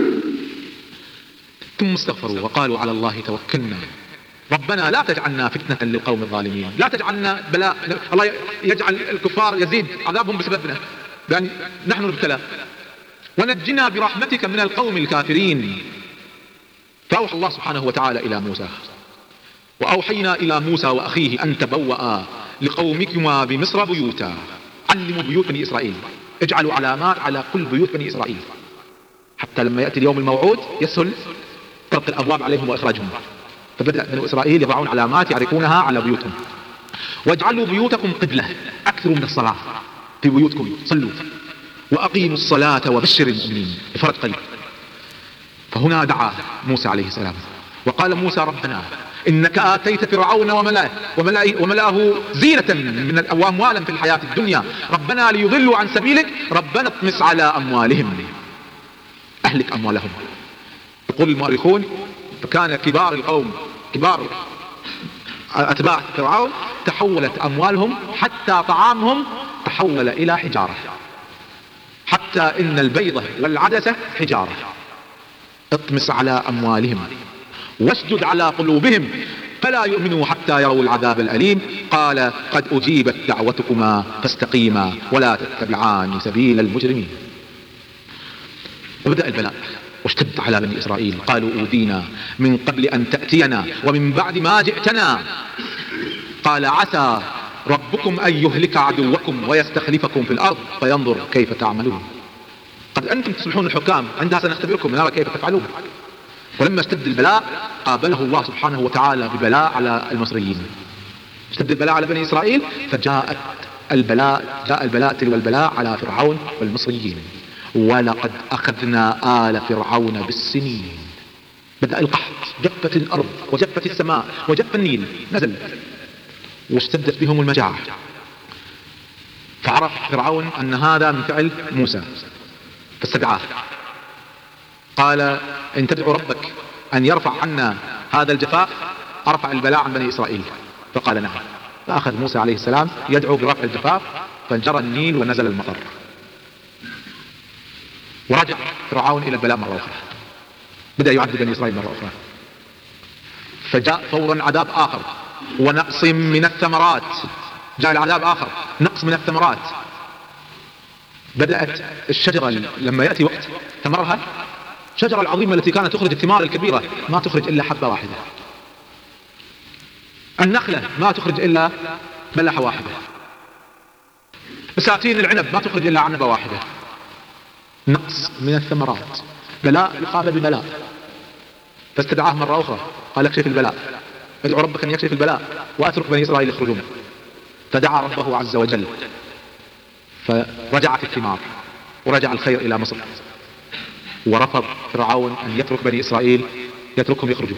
ثم استغفروا وقالوا على الله توكلنا ربنا لا تجعلنا فتنة للقوم الظالمين. لا تجعلنا بلاء. الله يجعل الكفار يزيد عذابهم بسببنا لأن نحن نبتلى. ونجنا برحمتك من القوم الكافرين. فأوحى الله سبحانه وتعالى إلى موسى وأوحينا إلى موسى وأخيه أن تبوأ لقومكما بمصر بيوتا. علموا بيوت بني إسرائيل. اجعلوا علامات على كل بيوت بني إسرائيل حتى لما يأتي اليوم الموعود يسهل طرق الأبواب عليهم وإخراجهم. فبدأ بنو إسرائيل يضعون علامات يعرفونها على بيوتهم. واجعلوا بيوتكم قبلة. أكثروا من الصلاة في بيوتكم. صلوا وأقيموا الصلاة وبشر المؤمنين بفرج قليل. فهنا دعا موسى عليه السلام وقال موسى ربنا إنك آتيت فرعون وملأه وملأه زينة من وأموالا في الحياة الدنيا ربنا ليضلوا عن سبيلك ربنا اطمس على أموالهم أهلك أموالهم. يقول المؤرخون فكان كبار القوم كبار أتباع فرعون تحولت أموالهم حتى طعامهم تحول إلى حجارة حتى إن البيضة والعدسة حجارة. اطمس على أموالهم واشدد على قلوبهم فلا يؤمنوا حتى يروا العذاب الأليم. قال قد أجيبت دعوتكما فاستقيما ولا تتبعان سبيل المجرمين. وبدأ البلاء واشتد على بني إسرائيل. قالوا أوذينا من قبل أن تأتينا ومن بعد ما جئتنا. قال عسى ربكم أن يهلك عدوكم ويستخلفكم في الأرض فينظر كيف تعملون. قد أنتم تصبحون الحكام عندها سنختبركم نرى كيف تفعلون. ولما اشتد البلاء قابله الله سبحانه وتعالى ببلاء على المصريين. اشتد البلاء على بني إسرائيل فجاءت البلاء جاء البلاء تلو البلاء على فرعون والمصريين. ولقد أخذنا آل فرعون بالسنين. بدأ القحط. جفت الأرض وجفت السماء وجف النيل نزل واشتدت بهم المجاعة. فعرف فرعون أن هذا من فعل موسى فاستدعاه. قال إن تدعو ربك أن يرفع عنا هذا الجفاف أرفع البلاء عن بني إسرائيل. فقال نعم. فأخذ موسى عليه السلام يدعو برفع الجفاف فانجرى النيل ونزل المطر. ورجع فرعون إلى البلاء مرة أخرى. بدأ يعذب بني إسرائيل مرة أخرى. فجاء فورا عذاب آخر ونقص من الثمرات. جاء العذاب آخر نقص من الثمرات. بدأت الشجرة لما يأتي وقت ثمرها الشجرة العظيمة التي كانت تخرج الثمار الكبيرة ما تخرج إلا حبة واحدة. النخلة ما تخرج إلا ملحة واحدة. بساتين العنب ما تخرج إلا عنبة واحدة. نقص من الثمرات. بلاء يقابل ببلاء. فاستدعاه مرة أخرى قال اكشف البلاء. ادعو ربك أن يكشف البلاء وأترك بني إسرائيل يخرجون. فدعا ربه عز وجل فرجعت الثمار ورجع الخير إلى مصر، ورفض فرعون أن يترك بني إسرائيل يتركهم يخرجوا.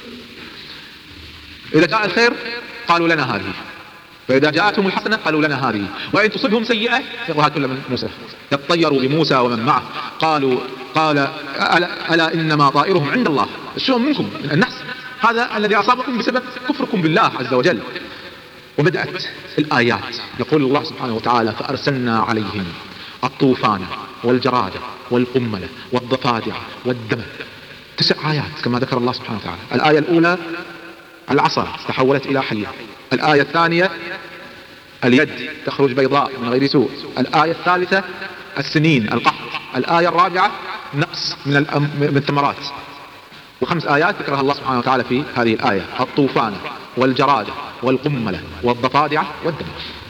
إذا جاء الخير قالوا لنا هذه، فإذا جاءتهم الحسنة قالوا لنا هذه، وإن تصبهم سيئة يقولها كل من موسى، يطيروا بموسى ومن معه. قالوا قال ألا, ألا إنما طائرهم عند الله، الشؤم منكم النحس، هذا الذي أصابكم بسبب كفركم بالله عز وجل. وبدأت الآيات، يقول الله سبحانه وتعالى فأرسلنا عليهم الطوفان والجراد والقمل والضفادع والدم، تسع آيات كما ذكر الله سبحانه وتعالى. الآية الأولى العصا تحولت إلى حية، الآية الثانية اليد تخرج بيضاء من غير سوء، الآية الثالثة السنين القحط، الآية الرابعة نقص من, من الثمرات. وخمس آيات ذكرها الله سبحانه وتعالى في هذه الآية: الطوفان والجراد والقملة والضفادع والدم.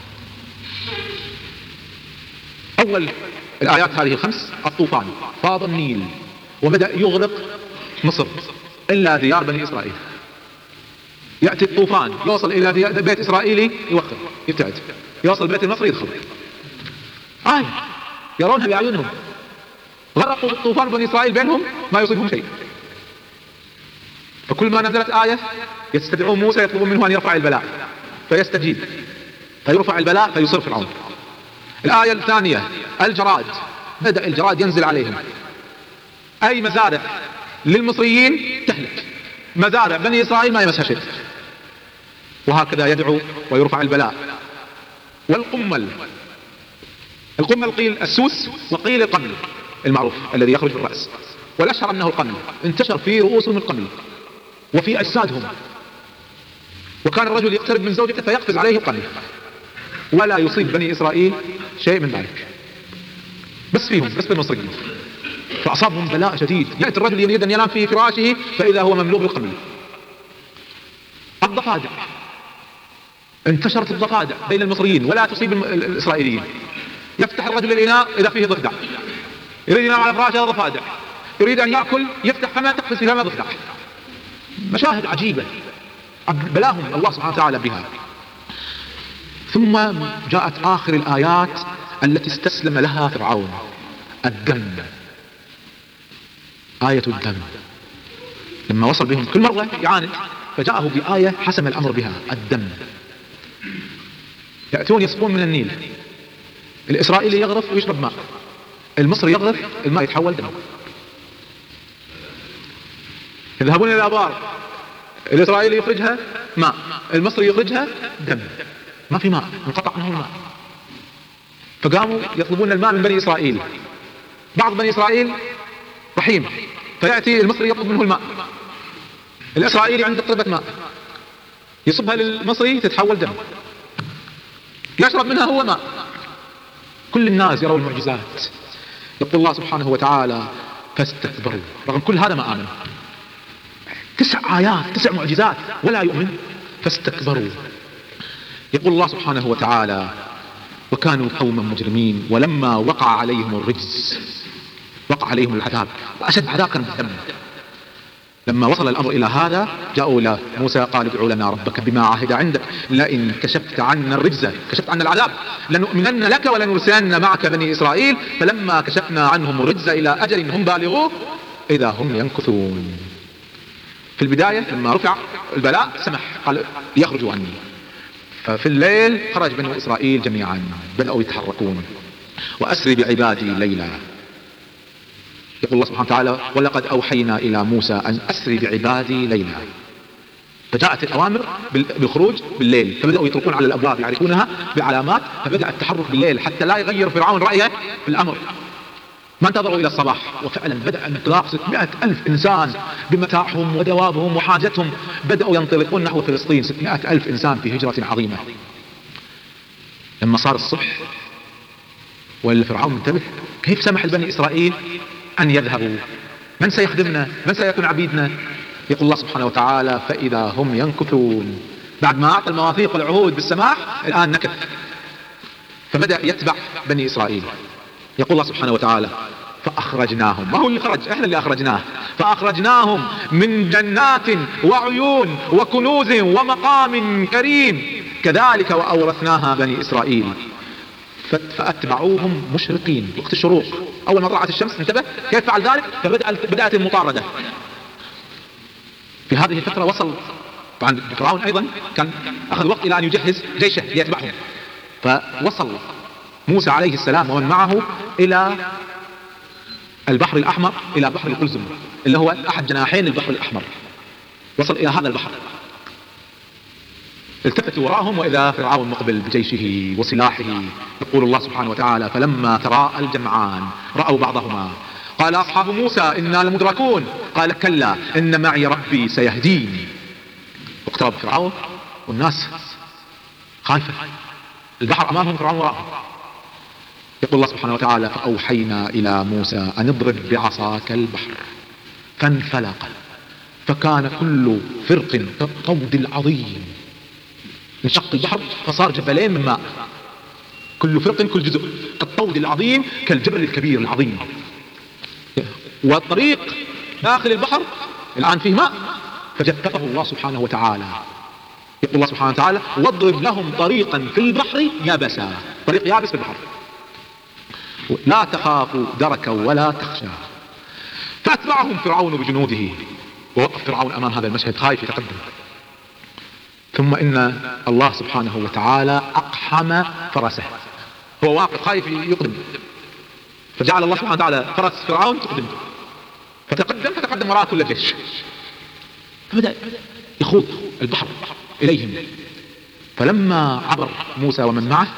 أول الآيات هذه الخمس الطوفان، فاض النيل وبدأ يغرق مصر إلا ديار بني إسرائيل. يأتي الطوفان يوصل إلى بيت إسرائيلي يوخر يبتعد، يوصل بيت المصري يدخل. آية يرونها بأعينهم، غرقوا الطوفان بني إسرائيل بينهم ما يصيبهم شيء. فكل ما نزلت آية يستدعون موسى يطلبون منه أن يرفع البلاء فيستجيب، فيرفع البلاء فيصر فرعون. الآية الثانية الجراد، بدأ الجراد ينزل عليهم، أي مزارع للمصريين تهلك، مزارع بني إسرائيل ما يمسها شيء. وهكذا يدعو ويرفع البلاء. والقمل، القمل قيل السوس وقيل القمل المعروف الذي يخرج في الرأس، والأشهر أنه القمل، انتشر في رؤوسهم القمل وفي أجسادهم، وكان الرجل يقترب من زوجته فيقفز عليه القمل ولا يصيب بني إسرائيل شيء من ذلك، بس فيهم بس بالمصريين. فأصابهم بلاء شديد، يأتي الرجل يريد أن ينام في فراشه فإذا هو مملوء بالقمل. الضفادع، انتشرت الضفادع بين المصريين ولا تصيب الإسرائيليين. يفتح الرجل الإناء إذا فيه ضفدع، يريد ينام على فراشه ضفادع، يريد أن يأكل يفتح فما تقفز فيها ما ضفدع. مشاهد عجيبة بلاهم الله سبحانه وتعالى بها. ثم جاءت آخر الآيات التي استسلم لها فرعون، الدم، آية الدم. لما وصل بهم كل مرة يعاند فجاءه بآية حسم الأمر بها، الدم. يأتون يصفون من النيل، الإسرائيلي يغرف ويشرب ماء، المصري يغرف الماء يتحول دم. يذهبون إلى الآبار، الإسرائيلي يخرجها ماء، المصري يخرجها دم، ما في ماء، انقطع عنه الماء. فقاموا يطلبون الماء من بني إسرائيل. بعض بني إسرائيل رحيم فيأتي المصري يطلب منه الماء، الإسرائيلي عنده قربة ماء يصبها للمصري تتحول دم، يشرب منها هو ماء. كل الناس يرون المعجزات. يقول الله سبحانه وتعالى فاستكبروا، رغم كل هذا ما آمن. تسع آيات تسع معجزات ولا يؤمن، فاستكبروا. يقول الله سبحانه وتعالى وكانوا قوما مجرمين ولما وقع عليهم الرجز، وقع عليهم العذاب، وأشد عذاب كان بالدم. لما وصل الأمر إلى هذا جاءوا إلى موسى قال ادع لنا ربك بما عهد عندك لئن كشفت عنا الرجز، كشفت عنا العذاب لنؤمنن لك ولنرسلن معك بني إسرائيل، فلما كشفنا عنهم الرجز إلى أجل هم بالغوه إذا هم ينكثون. في البداية لما رفع البلاء سمح قال ليخرجوا عني، ففي الليل خرج بني إسرائيل جميعا بدأوا يتحركون. وأسري بعبادي ليلا، يقول الله سبحانه وتعالى ولقد أوحينا إلى موسى أن أسري بعبادي ليلا. فجاءت الأوامر بالخروج بالليل، فبدأوا يطرقون على الأبواب يعرفونها بعلامات، فبدأ التحرك بالليل حتى لا يغير فرعون رأيه في الأمر. ما انتظروا إلى الصباح، وفعلا بدأ انطلاق ستمائة ألف إنسان بمتاعهم ودوابهم وحاجتهم، بدأوا ينطلقون نحو فلسطين ستمائة ألف إنسان في هجرة عظيمة. لما صار الصبح والفرعون انتبه، كيف سمح لبني إسرائيل أن يذهبوا؟ من سيخدمنا؟ من سيكون عبيدنا؟ يقول الله سبحانه وتعالى فإذا هم ينكثون. بعد ما أعطى المواثيق والعهود بالسماح الآن نكث، فبدأ يتبع بني إسرائيل. يقول الله سبحانه وتعالى فأخرجناهم، ما هو اللي خرج، إحنا اللي أخرجناه، فأخرجناهم من جنات وعيون وكنوز ومقام كريم كذلك وأورثناها بني إسرائيل. فأتبعوهم مشرقين وقت الشروق. أول ما طلعت الشمس انتبه كيف فعل ذلك، فبدأت المطاردة. في هذه الفترة وصل طبعا فرعون أيضا كان أخذ وقت إلى أن يجهز جيشه ليتبعهم، فوصل موسى عليه السلام ومن معه إلى البحر الأحمر، إلى بحر القلزم اللي هو أحد جناحين البحر الأحمر. وصل إلى هذا البحر، التفتوا وراءهم وإذا فرعون مقبل بجيشه وسلاحه. يقول الله سبحانه وتعالى: فلما تراءى الجمعان رأوا بعضهما قال أصحاب موسى إنا لمدركون قال كلا إن معي ربي سيهدين. واقترب فرعون والناس خايفة، البحر أمامهم فرعون وراءهم. يقول الله سبحانه وتعالى: فأوحينا إلى موسى أن اضرب بعصاك البحر فانفلق فكان كل فرق كالطود العظيم. انشق البحر فصار جبلين من ماء، كل فرق كل جزء كالطود العظيم كالجبل الكبير العظيم. والطريق داخل البحر الآن فيه ماء فجففه الله سبحانه وتعالى. يقول الله سبحانه وتعالى: واضرب لهم طريقا في البحر يابسا، طريق يابس في البحر لا تخافوا دركا ولا تخشى. فأتبعهم فرعون بجنوده، ووقف فرعون أمام هذا المشهد خايف يتقدم. ثم إن الله سبحانه وتعالى أقحم فرسه، هو واقف خايف يقدم، فجعل الله سبحانه وتعالى فرس فرعون تقدم، فتقدم فتقدم وراء كل الجيش، فبدأ يخوض البحر إليهم. فلما عبر موسى ومن معه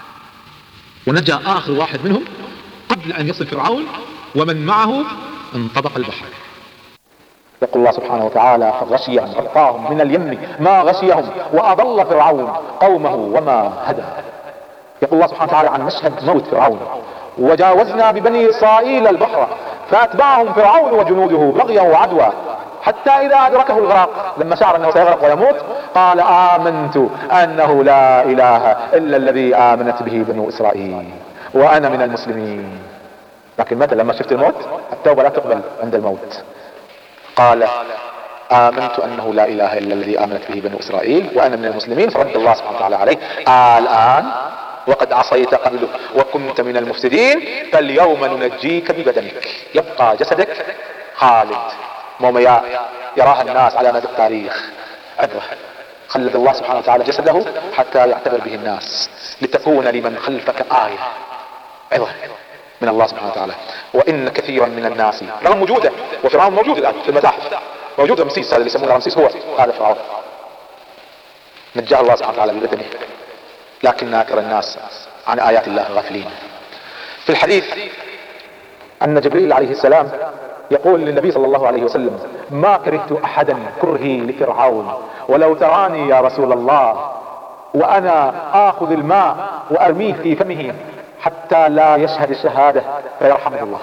ونجا آخر واحد منهم قبل أن يصل فرعون ومن معه انطبق البحر. يقول الله سبحانه وتعالى: فغشيهم غطاهم من اليم ما غشيهم وأضل فرعون قومه وما هدى. يقول الله سبحانه وتعالى عن مشهد موت فرعون: وجاوزنا ببني إسرائيل البحر فأتبعهم فرعون وجنوده بغيا وعدوى حتى إذا أدركه الغرق لما شعر أنه سيغرق ويموت قال: آمنت أنه لا إله إلا الذي آمنت به بنو إسرائيل وأنا من المسلمين. لكن متى لما شفت الموت التوبة لا تقبل عند الموت. قال: آمنت أنه لا إله إلا الذي آمنت به بنو إسرائيل وأنا من المسلمين. فرد الله سبحانه وتعالى عليه: الآن وقد عصيت قبله وكنت من المفسدين فاليوم ننجيك ببدنك يبقى جسدك خالد مومياء يراها الناس على مدى التاريخ عبرة. خلد الله سبحانه وتعالى جسده حتى يعتبر به الناس لتكون لمن خلفك آية عبرة من الله سبحانه وتعالى. وإن كثيرا من الناس رغم وجوده، وفرعون موجود الآن في المتاحف، موجود رمسيس، هذا اللي يسمونه رمسيس هو هذا فرعون، نجاه الله سبحانه وتعالى ببدنه، لكن أكثر الناس عن آيات الله غافلين. في الحديث أن جبريل عليه السلام يقول للنبي صلى الله عليه وسلم: ما كرهت أحدا كرهي لفرعون، ولو تراني يا رسول الله وأنا آخذ الماء وأرميه في فمه حتى لا يشهد الشهادة فيرحمه الله.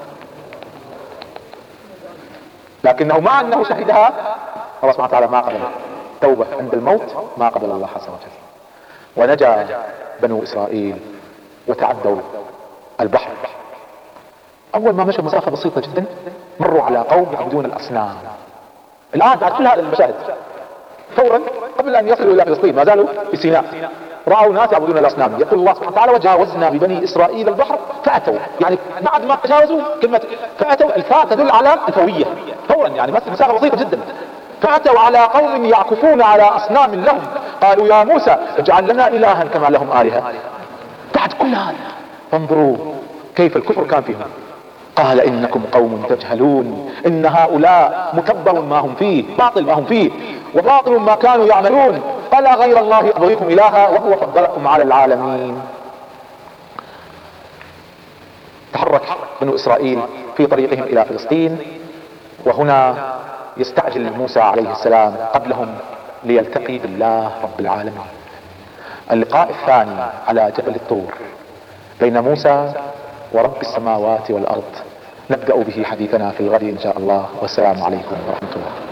لكنه مع أنه شهدها الله سبحانه وتعالى ما قبل توبة عند الموت، ما قبل الله عز وجل. ونجا بنو إسرائيل وتعدوا البحر. أول ما مشوا مسافة بسيطة جدا مروا على قوم يعبدون الأصنام. الآن بعد كل هذه المشاهد فورا قبل أن يصلوا إلى فلسطين ما زالوا في سيناء رأوا ناس يعبدون الأصنام. يقول الله سبحانه وتعالى: وجاوزنا ببني إسرائيل البحر فأتوا، يعني بعد ما تجاوزوا كلمة فأتوا الفاء تدل على الفورية فورا، يعني مسافة بسيطة جدا. فأتوا على قوم يعكفون على أصنام لهم قالوا: يا موسى اجعل لنا إلها كما لهم آلهة. بعد كل هذا فانظروا كيف الكفر كان فيهم. قال: إنكم قوم تجهلون، إن هؤلاء متبر ما هم فيه، باطل ما هم فيه، وباطل ما كانوا يعملون. قال: غير الله أبغيكم إلها وهو فضلكم على العالمين. تحرك بنو إسرائيل في طريقهم إلى فلسطين، وهنا يستعجل موسى عليه السلام قبلهم ليلتقي بالله رب العالمين. اللقاء الثاني على جبل الطور بين موسى ورب السماوات والأرض نبدأ به حديثنا في الغد إن شاء الله، والسلام عليكم ورحمة الله.